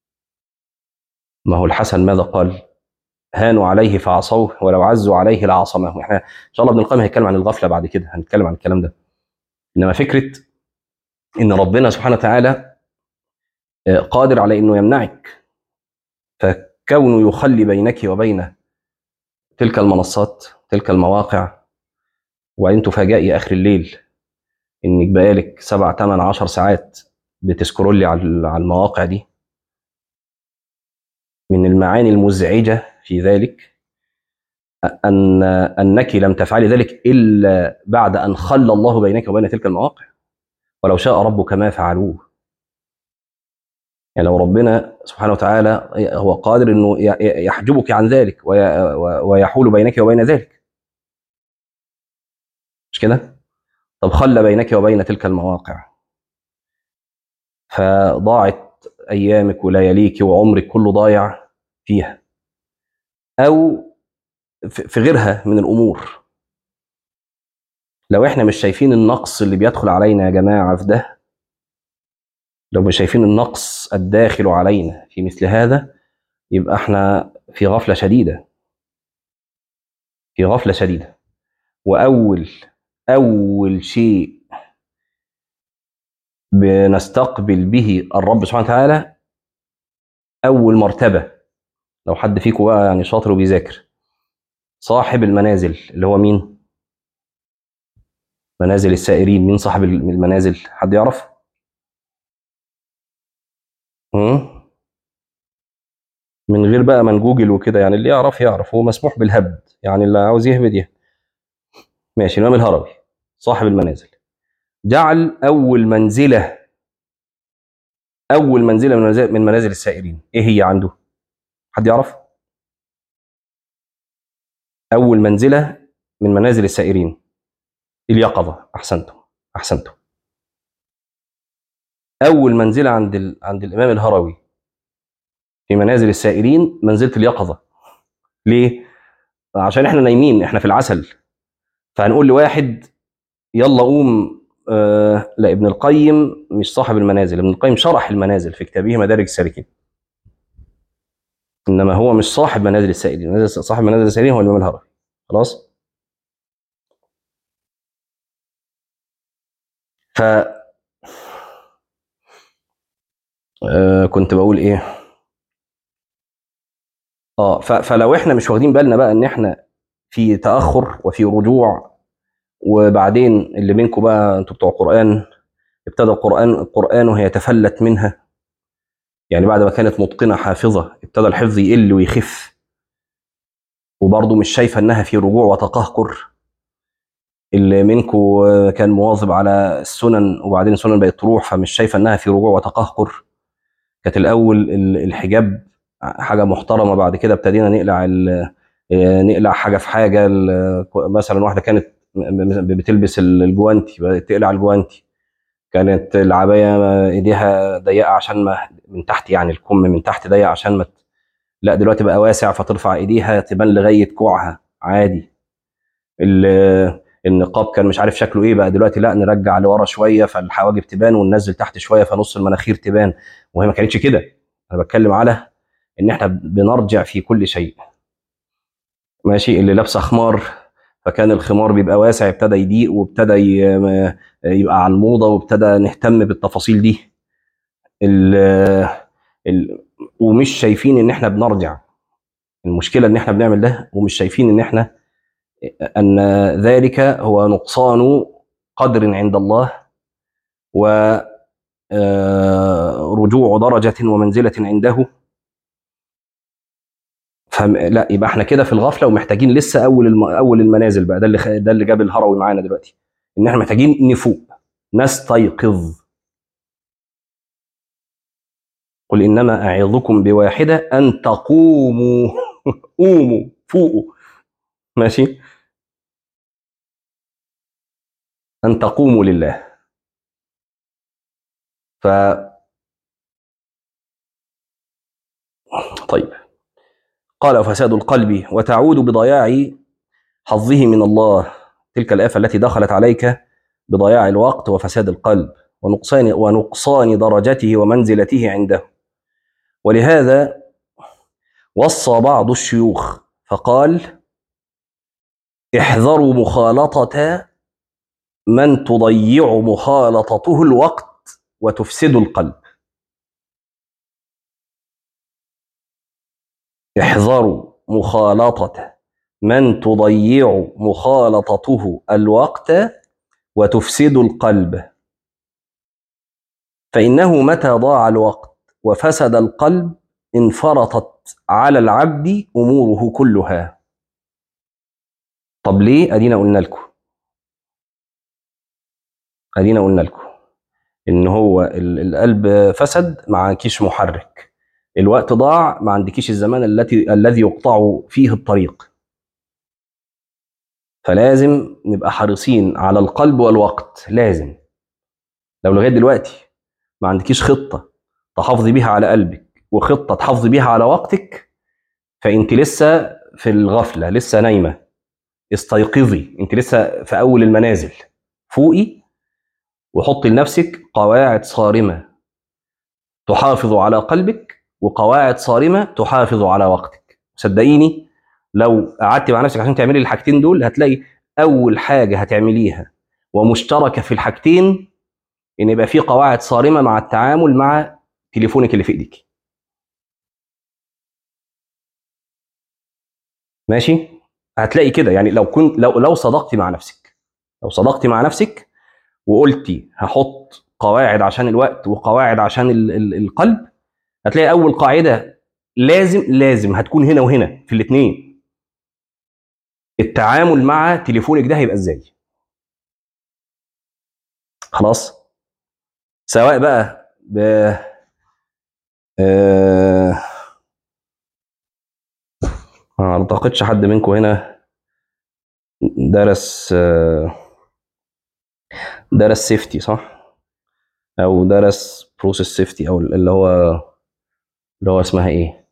S1: ما هو الحسن ماذا قال؟ هانوا عليه فعصوه ولو عزوا عليه لعصمه. احنا ان شاء الله ابن القيم هيتكلم عن الغفله بعد كده، هنتكلم عن الكلام ده. انما فكره ان ربنا سبحانه وتعالى قادر على انه يمنعك، فكونه يخلي بينك وبين تلك المنصات، تلك المواقع، وبعدين تفاجئي اخر الليل انك بقالك 7 8 10 ساعات بتسكرولي على المواقع دي. من المعاني المزعجه في ذلك انك لم تفعلي ذلك الا بعد ان خلى الله بينك وبين تلك المواقع، ولو شاء ربك ما فعلوه. يعني لو ربنا سبحانه وتعالى هو قادر انه يحجبك عن ذلك ويحول بينك وبين ذلك، مش كده؟ طب خلى بينك وبين تلك المواقع، فضاعت ايامك ولياليك وعمرك كله ضايع فيها، او في غيرها من الامور. لو احنا مش شايفين النقص اللي بيدخل علينا يا جماعه في ده، لو مش شايفين النقص الداخل علينا في مثل هذا، يبقى احنا في غفله شديده، في غفله شديده. اول شيء بنستقبل به الرب سبحانه وتعالى، اول مرتبه، لو حد فيكم بقى يعني شاطر وبيذاكر، صاحب المنازل اللي هو مين؟ منازل السائرين. مين صاحب المنازل؟ حد يعرف؟ هم؟ من غير بقى من جوجل وكده، يعني اللي يعرف يعرف، هو مسموح بالهبد، يعني اللي عاوز يهبد يهبد. ماشي. الإمام الهروي صاحب المنازل جعل أول منزلة من منازل السائرين، إيه هي عنده؟ حد يعرف؟ أول منزلة من منازل السائرين اليقظة. أحسنتم، أحسنتم. أول منزلة عند الإمام الهروي في منازل السائرين منزلة اليقظة. ليه؟ عشان إحنا نايمين، إحنا في العسل، فهنقول لواحد يلا قوم. لا، ابن القيم مش صاحب المنازل، ابن القيم شرح المنازل في كتابه مدارج السالكين، انما هو مش صاحب منازل السائلين. صاحب منازل السائلين هو الامام الهروي. خلاص. ف كنت بقول ايه؟ فلو احنا مش واخدين بالنا بقى ان احنا في تاخر وفي رجوع، وبعدين اللي منكم بقى انتوا بتوع قران، ابتدى القران هيتفلت منها، يعني بعد ما كانت متقنه حافظه ابتدى الحفظ يقل ويخف، وبرضه مش شايفه انها في رجوع وتقهقر. اللي منكم كان مواظب على السنن وبعدين السنن بقت تروح، فمش شايفه انها في رجوع وتقهقر. كانت الاول الحجاب حاجه محترمه، بعد كده ابتدينا نقلع حاجه في حاجه. مثلا واحده كانت بتلبس الجوانتي بدات تقلع الجوانتي. كانت العبايه ايديها ضيقه عشان ما من تحت، يعني الكم من تحت ضيق عشان ما لا، دلوقتي بقى واسع فترفع ايديها تبان لغايه كوعها عادي. النقاب كان مش عارف شكله ايه، بقى دلوقتي لا، نرجع لورا شويه فالحواجب تبان، وننزل تحت شويه فنص المناخير تبان. وهي ما كانتش كده. انا بتكلم على ان احنا بنرجع في كل شيء. ماشي. اللي لابسه خمار فكان الخمار بيبقى واسع ابتدى يضيق، وابتدى يبقى على الموضه، وابتدى نهتم بالتفاصيل دي. ال ومش شايفين ان احنا بنرجع. المشكله ان احنا بنعمل ده ومش شايفين ان ذلك هو نقصان قدر عند الله، ورجوع درجه ومنزله عنده. لا، يبقى احنا كده في الغفله ومحتاجين لسه اول المنازل بقى. ده اللي جاب الهروي معانا دلوقتي، ان احنا محتاجين نفوق، نستيقظ. قل انما اعظكم بواحده ان تقوموا قوموا فوقوا. ماشي، ان تقوموا لله. ف طيب، قال فساد القلب وتعود بضياع حظه من الله. تلك الآفة التي دخلت عليك بضياع الوقت وفساد القلب ونقصان درجته ومنزلته عنده. ولهذا وصى بعض الشيوخ فقال: احذروا مخالطة من تضيع مخالطته الوقت وتفسد القلب. احذروا مخالطة من تضيع مخالطته الوقت وتفسد القلب، فإنه متى ضاع الوقت وفسد القلب انفرطت على العبد أموره كلها. طب ليه؟ أدينا قلنا لكم إن هو القلب فسد، ما عندكيش محرك. الوقت ضاع، ما عندكيش الزمان الذي يقطع فيه الطريق. فلازم نبقى حريصين على القلب والوقت. لازم. لو لغاية دلوقتي ما عندكيش خطة تحافظي بيها على قلبك وخطة تحافظي بيها على وقتك، فأنت لسه في الغفلة، لسه نايمة. استيقظي، أنت لسه في أول المنازل. فوقي وحطي لنفسك قواعد صارمة تحافظ على قلبك، وقواعد صارمة تحافظ على وقتك. صدقيني، لو قعدت مع نفسك عشان تعملي الحاجتين دول، هتلاقي أول حاجة هتعمليها ومشتركة في الحاجتين إن يبقى في قواعد صارمة مع التعامل مع تليفونك اللي في إيديك. ماشي؟ هتلاقي كده. يعني لو صدقتي مع نفسك، وقلتي هحط قواعد عشان الوقت وقواعد عشان القلب، هتلاقي اول قاعده لازم هتكون هنا وهنا في الاثنين: التعامل مع تليفونك ده هيبقى ازاي. خلاص. سواء بقى آه... ما اعتقدش حد منكم هنا درس درس سيفتي، صح؟ او درس بروسيس سيفتي، او اللي هو اسمها ايه،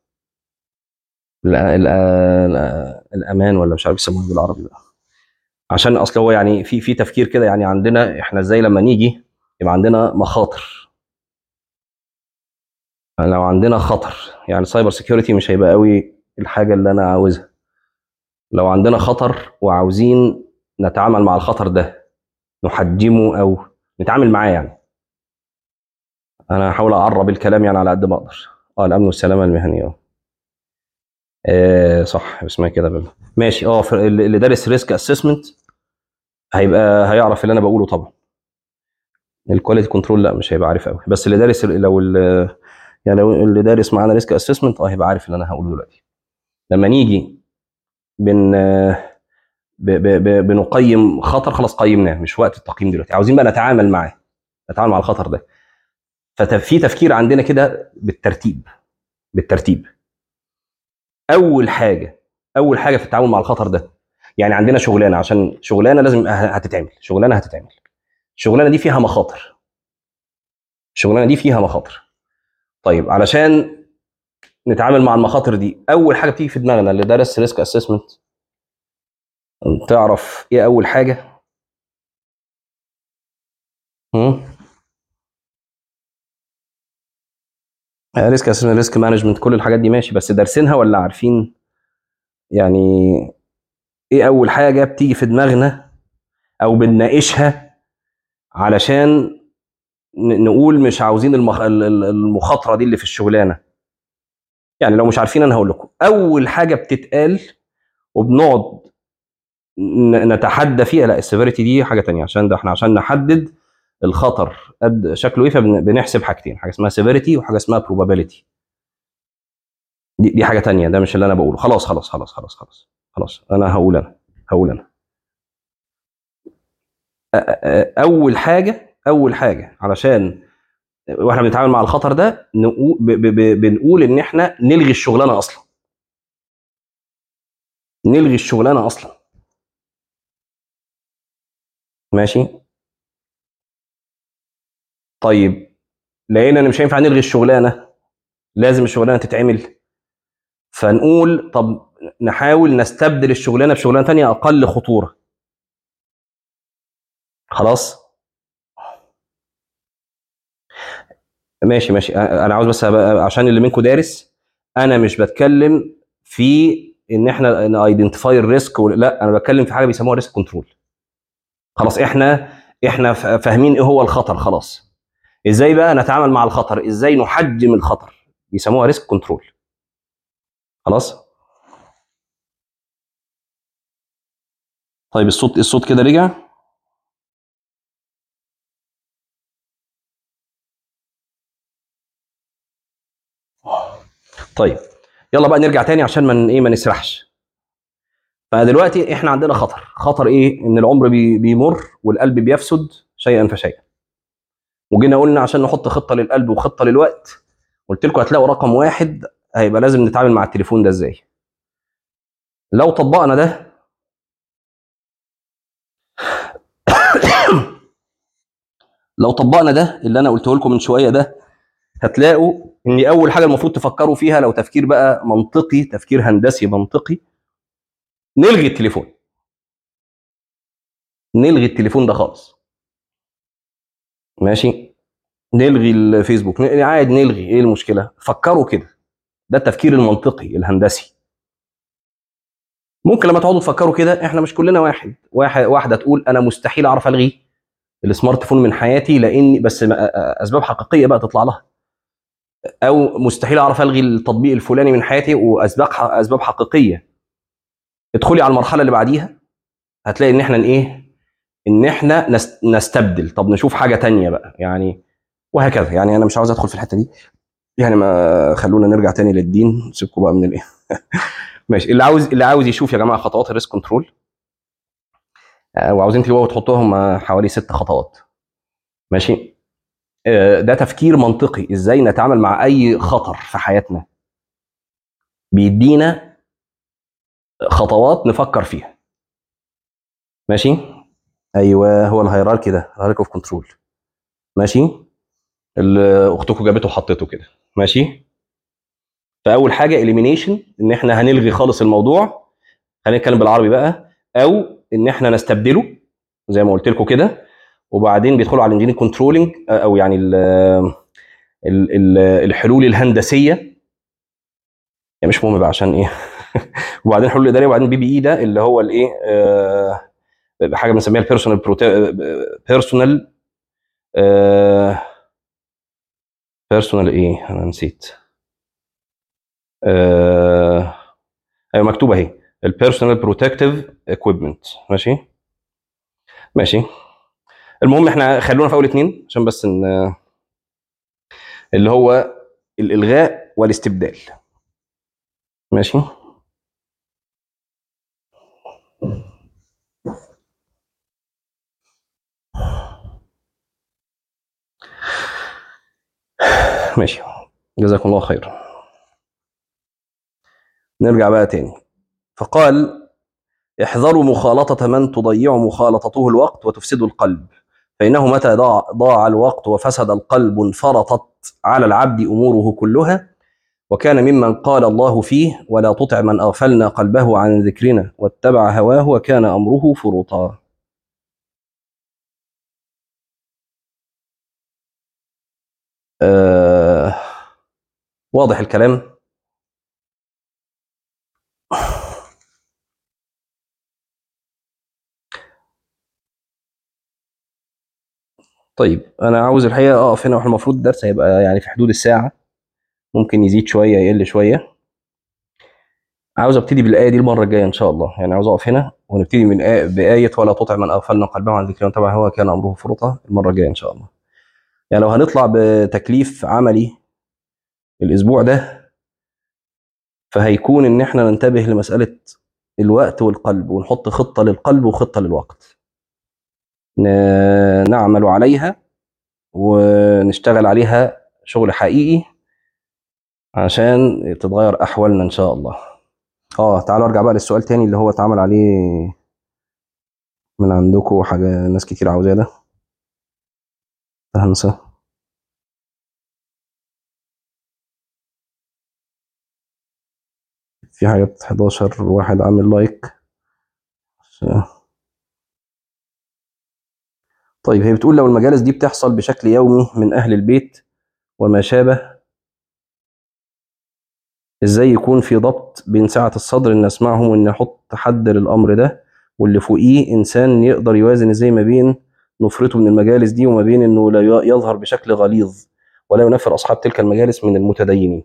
S1: الامان، ولا مش عارف يسموه بالعربي بقى. عشان اصل هو يعني في تفكير كده، يعني عندنا احنا ازاي لما نيجي يبقى عندنا مخاطر. يعني لو عندنا خطر، يعني سايبر سيكيورتي مش هيبقى قوي الحاجه اللي انا عاوزها. لو عندنا خطر وعاوزين نتعامل مع الخطر ده، نحجمه او نتعامل معاه يعني. انا هحاول اقرب الكلام يعني على قد ما اقدر. الامن والسلامه المهنيه. صح، اسمها كده بقى. ماشي. اللي دارس ريسك اسسمنت هيعرف اللي انا بقوله طبعا. الكواليتي كنترول لا، مش هيبقى عارف قوي. بس اللي دارس يعني لو اللي دارس معانا ريسك اسسمنت هيبقى عارف اللي انا هقوله دلوقتي. لما نيجي بن بنقيم خطر، خلاص قيمناه، مش وقت التقييم دلوقتي. عاوزين بقى نتعامل مع الخطر ده. ففي تفكير عندنا كده بالترتيب. اول حاجه في التعامل مع الخطر ده، يعني عندنا شغلانه، عشان شغلانه لازم هتتعمل. الشغلانه دي فيها مخاطر. طيب، علشان نتعامل مع المخاطر دي، اول حاجه بتيجي في دماغنا اللي درس ريسك اسسمنت، تعرف ايه اول حاجه؟ ريسك اسسمنت، ريسك مانجمنت، كل الحاجات دي ماشي، بس دارسينها ولا عارفين يعني ايه اول حاجه بتيجي في دماغنا او بنناقشها علشان نقول مش عاوزين المخاطره دي اللي في الشغلانه. يعني لو مش عارفين انا هقول لكم اول حاجه بتتقال وبنقعد نتحدى فيها. لا، السيفيريتي دي حاجه تانية، عشان ده احنا عشان نحدد الخطر قد شكله ايه فبنحسب حاجتين، حاجه اسمها سيفيريتي وحاجه اسمها بروبابيلتي. دي حاجه تانية، ده مش اللي انا بقوله. خلاص خلاص خلاص خلاص خلاص خلاص، انا هقول انا اول حاجه علشان واحنا بنتعامل مع الخطر ده نقول بنقول ان احنا نلغي الشغلانه اصلا. نلغي الشغلانه اصلا. ماشي. طيب، لقينا ان مش هينفع نلغي الشغلانه، لازم الشغلانه تتعمل، فنقول طب نحاول نستبدل الشغلانه بشغلانه تانية اقل خطوره. خلاص. ماشي ماشي، انا عاوز بس عشان اللي منكم دارس، انا مش بتكلم في ان احنا ايدنتيفاي الريسك، لا انا بتكلم في حاجه بيسموها ريسك كنترول. خلاص، احنا فاهمين ايه هو الخطر. خلاص، ازاي بقى نتعامل مع الخطر، ازاي نحجم الخطر، بيسموها ريسك كنترول. خلاص. طيب، الصوت كده رجع. طيب، يلا بقى نرجع تاني عشان ما نسرحش. فدلوقتي احنا عندنا خطر ايه؟ ان العمر بيمر والقلب بيفسد شيئا فشيئا. وجينا قلنا عشان نحط خطه للقلب وخطه للوقت، قلت لكم هتلاقوا رقم واحد هيبقى لازم نتعامل مع التليفون ده ازاي. لو طبقنا ده لو طبقنا ده اللي انا قلته لكم من شويه ده، هتلاقوا ان اول حاجه المفروض تفكروا فيها لو تفكير بقى منطقي، تفكير هندسي منطقي، نلغي التليفون. نلغي التليفون ده خالص. ماشي. نلغي الفيسبوك، عادي نلغي، ايه المشكله؟ فكروا كده. ده التفكير المنطقي الهندسي. ممكن لما تقعدوا تفكروا كده، احنا مش كلنا واحده تقول انا مستحيل اعرف الغي السمارت فون من حياتي لاني بس اسباب حقيقيه بقى تطلع لها، او مستحيل اعرف الغي التطبيق الفلاني من حياتي واسباب حقيقيه. ادخلي على المرحله اللي بعديها، هتلاقي ان احنا ان احنا نستبدل. طب نشوف حاجه تانية بقى يعني، وهكذا. يعني انا مش عاوز ادخل في الحته دي، يعني ما خلونا نرجع تاني للدين، سيبكم بقى من الايه. ماشي. اللي عاوز يشوف يا جماعه خطوات الريسك كنترول، وعاوزين تجيبوها وتحطوهم حوالي 6 خطوات. ماشي. ده تفكير منطقي ازاي نتعامل مع اي خطر في حياتنا، بيدينا خطوات نفكر فيها. ماشي. ايوه، هو الهيراركي ده الهيراركي اوف كنترول. ماشي. اللي اختكم جابته وحطيته كده. ماشي. فاول حاجه اليمينيشن، ان احنا هنلغي خالص الموضوع. خلينا نتكلم بالعربي بقى. او ان احنا نستبدله زي ما قلت لكم كده. وبعدين بيدخلوا على الانجينير كنترولنج، او يعني الحلول الهندسيه. يعني مش مهم بقى عشان ايه. وبعدين حلول اداريه، وبعدين BPE ده اللي هو الايه، حاجه بنسميها البيرسونال بيرسونال بيرسونال ايه، انا نسيت. آه ايوه، مكتوبه اهي، البيرسونال بروتكتيف اكويبمنت. ماشي. ماشي. المهم احنا خلونا في اول اتنين عشان بس اللي هو الالغاء والاستبدال. ماشي. ماشي. جزاكم الله خير. نرجع بقى تاني. فقال: احذروا مخالطة من تضيع مخالطته الوقت وتفسد القلب، فإنه متى ضاع الوقت وفسد القلب انفرطت على العبد أموره كلها، وكان ممن قال الله فيه: ولا تطع من أغفلنا قلبه عن ذكرنا واتبع هواه وكان أمره فرطا. آه واضح الكلام. طيب انا عاوز الحقيقه اقف هنا، واحنا المفروض الدرس هيبقى يعني في حدود الساعه، ممكن يزيد شويه يقل شويه. عاوز ابتدي بالايه دي المره الجايه ان شاء الله، يعني عاوز اقف هنا ونبتدي من بايه ولا تطع من اغفلنا قلبه عن ذكرنا واتبع هو كان امره فرطا المره الجايه ان شاء الله. يعني لو هنطلع بتكليف عملي الاسبوع ده، فهيكون ان احنا ننتبه لمساله الوقت والقلب، ونحط خطه للقلب وخطه للوقت نعمل عليها ونشتغل عليها شغل حقيقي عشان تتغير احوالنا ان شاء الله. تعالوا ارجع بقى للسؤال تاني اللي هو اتعمل عليه من عندكم حاجه ناس كتير عاوزاه ده. هنسى. في حاجات 11 واحد عامل لايك. طيب هي بتقول لو المجالس دي بتحصل بشكل يومي من اهل البيت وما شابه، ازاي يكون في ضبط بين سعة الصدر ان اسمعهم وان احط حد للامر ده، واللي فوقيه انسان يقدر يوازن ازاي ما بين نفرته من المجالس دي وما بين انه لا يظهر بشكل غليظ ولا ينفر اصحاب تلك المجالس من المتدينين.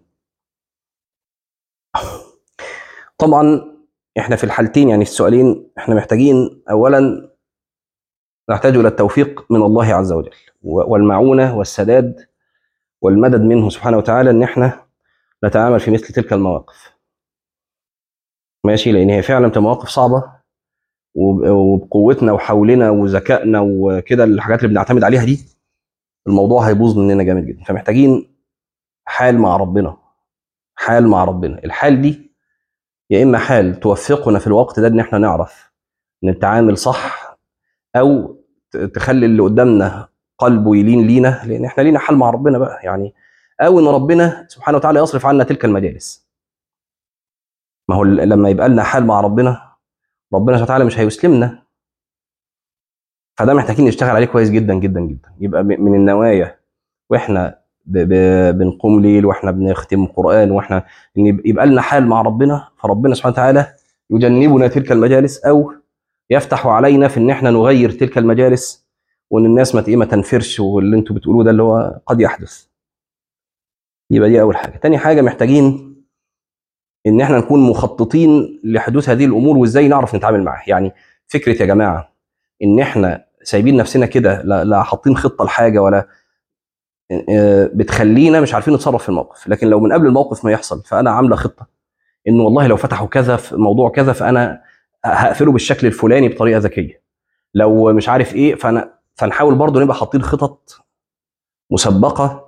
S1: طبعا احنا في الحالتين، يعني في السؤالين، احنا محتاجين اولا نحتاج الى التوفيق من الله عز وجل والمعونة والسداد والمدد منه سبحانه وتعالى ان احنا نتعامل في مثل تلك المواقف. ماشي، لان هي فعلا بتبقى مواقف صعبة، وبقوتنا وحولنا وذكائنا وكده الحاجات اللي بنعتمد عليها دي الموضوع هيبوظ مننا جامد جدا. فمحتاجين حال مع ربنا، حال مع ربنا. الحال دي يا اما حال توفقنا في الوقت ده ان احنا نعرف نتعامل صح، او تخلي اللي قدامنا قلبه يلين لينا، لان احنا لينا حال مع ربنا بقى يعني، او ان ربنا سبحانه وتعالى يصرف عنا تلك المجالس. ما هو لما يبقى لنا حال مع ربنا، ربنا سبحانه وتعالى مش هيسلمنا. فده محتاجين نشتغل عليه كويس جدا جدا جدا، يبقى من النوايا واحنا بنقوم ليل واحنا بنختم قرآن واحنا ان يبقى لنا حال مع ربنا، فربنا سبحانه وتعالى يجنبنا تلك المجالس، او يفتح علينا في ان احنا نغير تلك المجالس، وان الناس ما تنفرش، واللي انتوا بتقولوه ده اللي هو قد يحدث. يبقى دي اول حاجه. تاني حاجه محتاجين ان احنا نكون مخططين لحدوث هذه الامور وازاي نعرف نتعامل معاها. يعني فكره يا جماعه ان احنا سايبين نفسنا كده، لا حاطين خطه لحاجه ولا بتخلينا مش عارفين نتصرف في الموقف. لكن لو من قبل الموقف ما يحصل فانا عامله خطه انه والله لو فتحوا كذا في موضوع كذا فانا هقفله بالشكل الفلاني بطريقه ذكيه، لو مش عارف ايه فنحاول برضه نبقى حاطين خطط مسبقه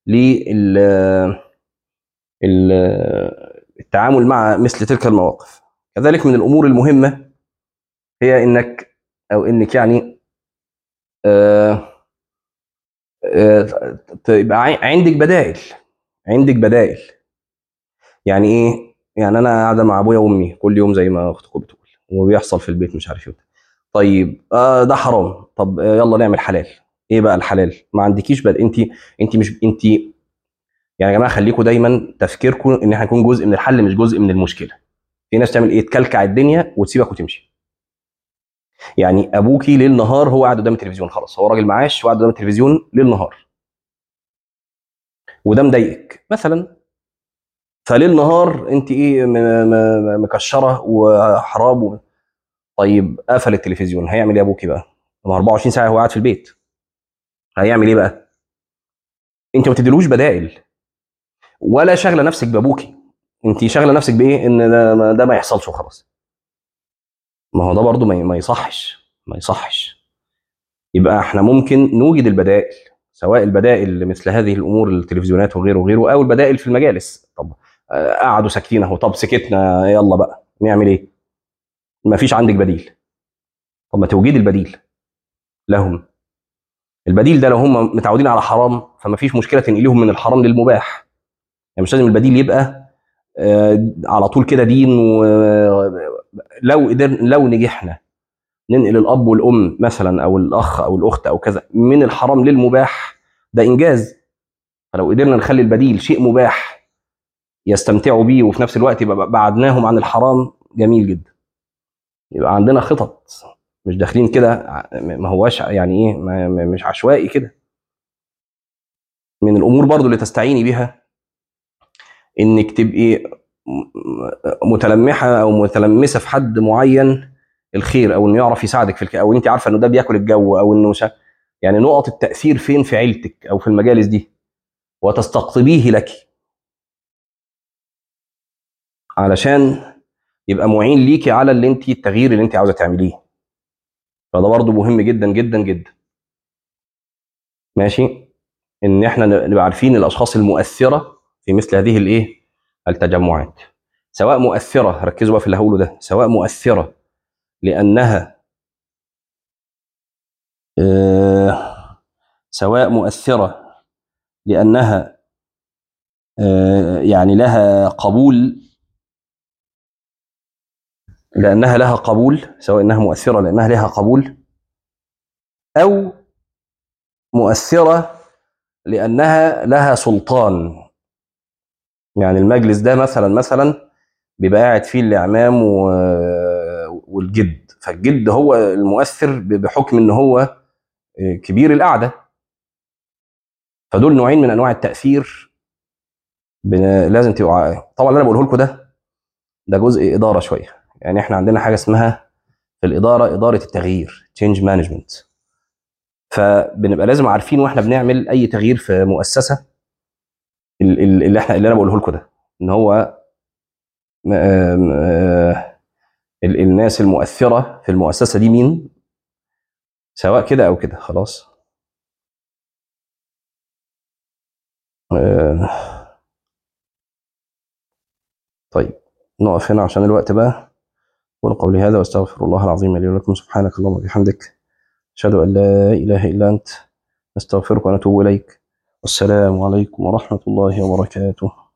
S1: للتعامل مع مثل تلك المواقف. كذلك من الامور المهمه هي انك يعني آه، تبقى عندك بدائل. عندك بدائل. يعني ايه؟ يعني انا قاعده مع ابويا وامي كل يوم زي ما اختكم بتقول، وبيحصل في البيت مش عارف ايه. طيب ده حرام، طب يلا نعمل حلال. ايه بقى الحلال؟ ما عندكيش انت مش انت. يعني يا جماعه خليكم دايما تفكيركم ان احنا نكون جزء من الحل مش جزء من المشكله. في ناس تعمل ايه؟ تكلكع الدنيا وتسيبك وتمشي. يعني ابوكي ليل نهار هو قاعد قدام التلفزيون، خلاص هو راجل معاش وقاعد قدام التلفزيون ليل نهار، وده مضايقك مثلا. فليل نهار انت ايه مكشره وحرام طيب قفل التلفزيون، هيعمل ايه ابوكي بقى؟ ما 24 ساعه هو قاعد في البيت، هيعمل ايه بقى؟ انت ما تديلوش بدائل ولا شاغله نفسك بابوكي. انت شاغله نفسك بايه؟ ان ده ما يحصلش وخلاص. ما هو ده برضو ما يصحش، ما يصحش. يبقى احنا ممكن نوجد البدائل، سواء البدائل لمثل هذه الامور التلفزيونات وغيره وغيره، او البدائل في المجالس. طب قعدوا ساكتين اهو، طب سكتنا يلا بقى نعمل ايه؟ ما فيش عندك بديل. طب ما توجدي البديل لهم. البديل ده لو هم متعودين على حرام فما فيش مشكله تنقليهم من الحرام للمباح. يعني مش لازم البديل يبقى على طول كده دين. ولو لو نجحنا ننقل الاب والام مثلا او الاخ او الاخت او كذا من الحرام للمباح، ده انجاز. فلو قدرنا نخلي البديل شيء مباح يستمتعوا بيه وفي نفس الوقت يبقى بعدناهم عن الحرام، جميل جدا. يبقى عندنا خطط مش داخلين كده ما هواش يعني ايه مش عشوائي كده. من الامور برضو اللي تستعيني بها انك تبقي متلمحه او متلمسه في حد معين الخير، او انه يعرف يساعدك في او انت عارفه انه ده بياكل الجو، او انه يعني نقط التاثير فين في عيلتك او في المجالس دي، وتستقطبيه لك علشان يبقى معين ليكي على اللي انت التغيير اللي انت عاوزه تعمليه. فده برضو مهم جدا جدا جدا. ماشي. ان احنا نبقى عارفين الاشخاص المؤثره في مثل هذه الايه التجمعات، سواء مؤثره، ركزوا بقى في اللي هقوله ده، سواء مؤثره لانها سواء مؤثره لانها يعني لها قبول، لانها لها قبول، سواء انها مؤثره لانها لها قبول، او مؤثره لانها لها سلطان. يعني المجلس ده مثلا بيبقى قاعد فيه الاعمام والجد، فالجد هو المؤثر بحكم ان هو كبير القعده. فدول نوعين من انواع التاثير. لازم تبقوا طبعا اللي انا بقوله لكم ده جزء اداره شويه. يعني احنا عندنا حاجه اسمها في الاداره اداره التغيير، تشينج مانجمنت. فبنبقى لازم عارفين واحنا بنعمل اي تغيير في مؤسسه اللي انا بقوله لكم ده، ان هو الناس المؤثره في المؤسسه دي مين، سواء كده او كده. خلاص. طيب نقف هنا عشان الوقت بقى. أقول قولي هذا وأستغفر الله العظيم لي ولكم. سبحانك اللهم وبحمدك، أشهد أن لا إله إلا أنت، نستغفرك ونتوب إليك. والسلام عليكم ورحمة الله وبركاته.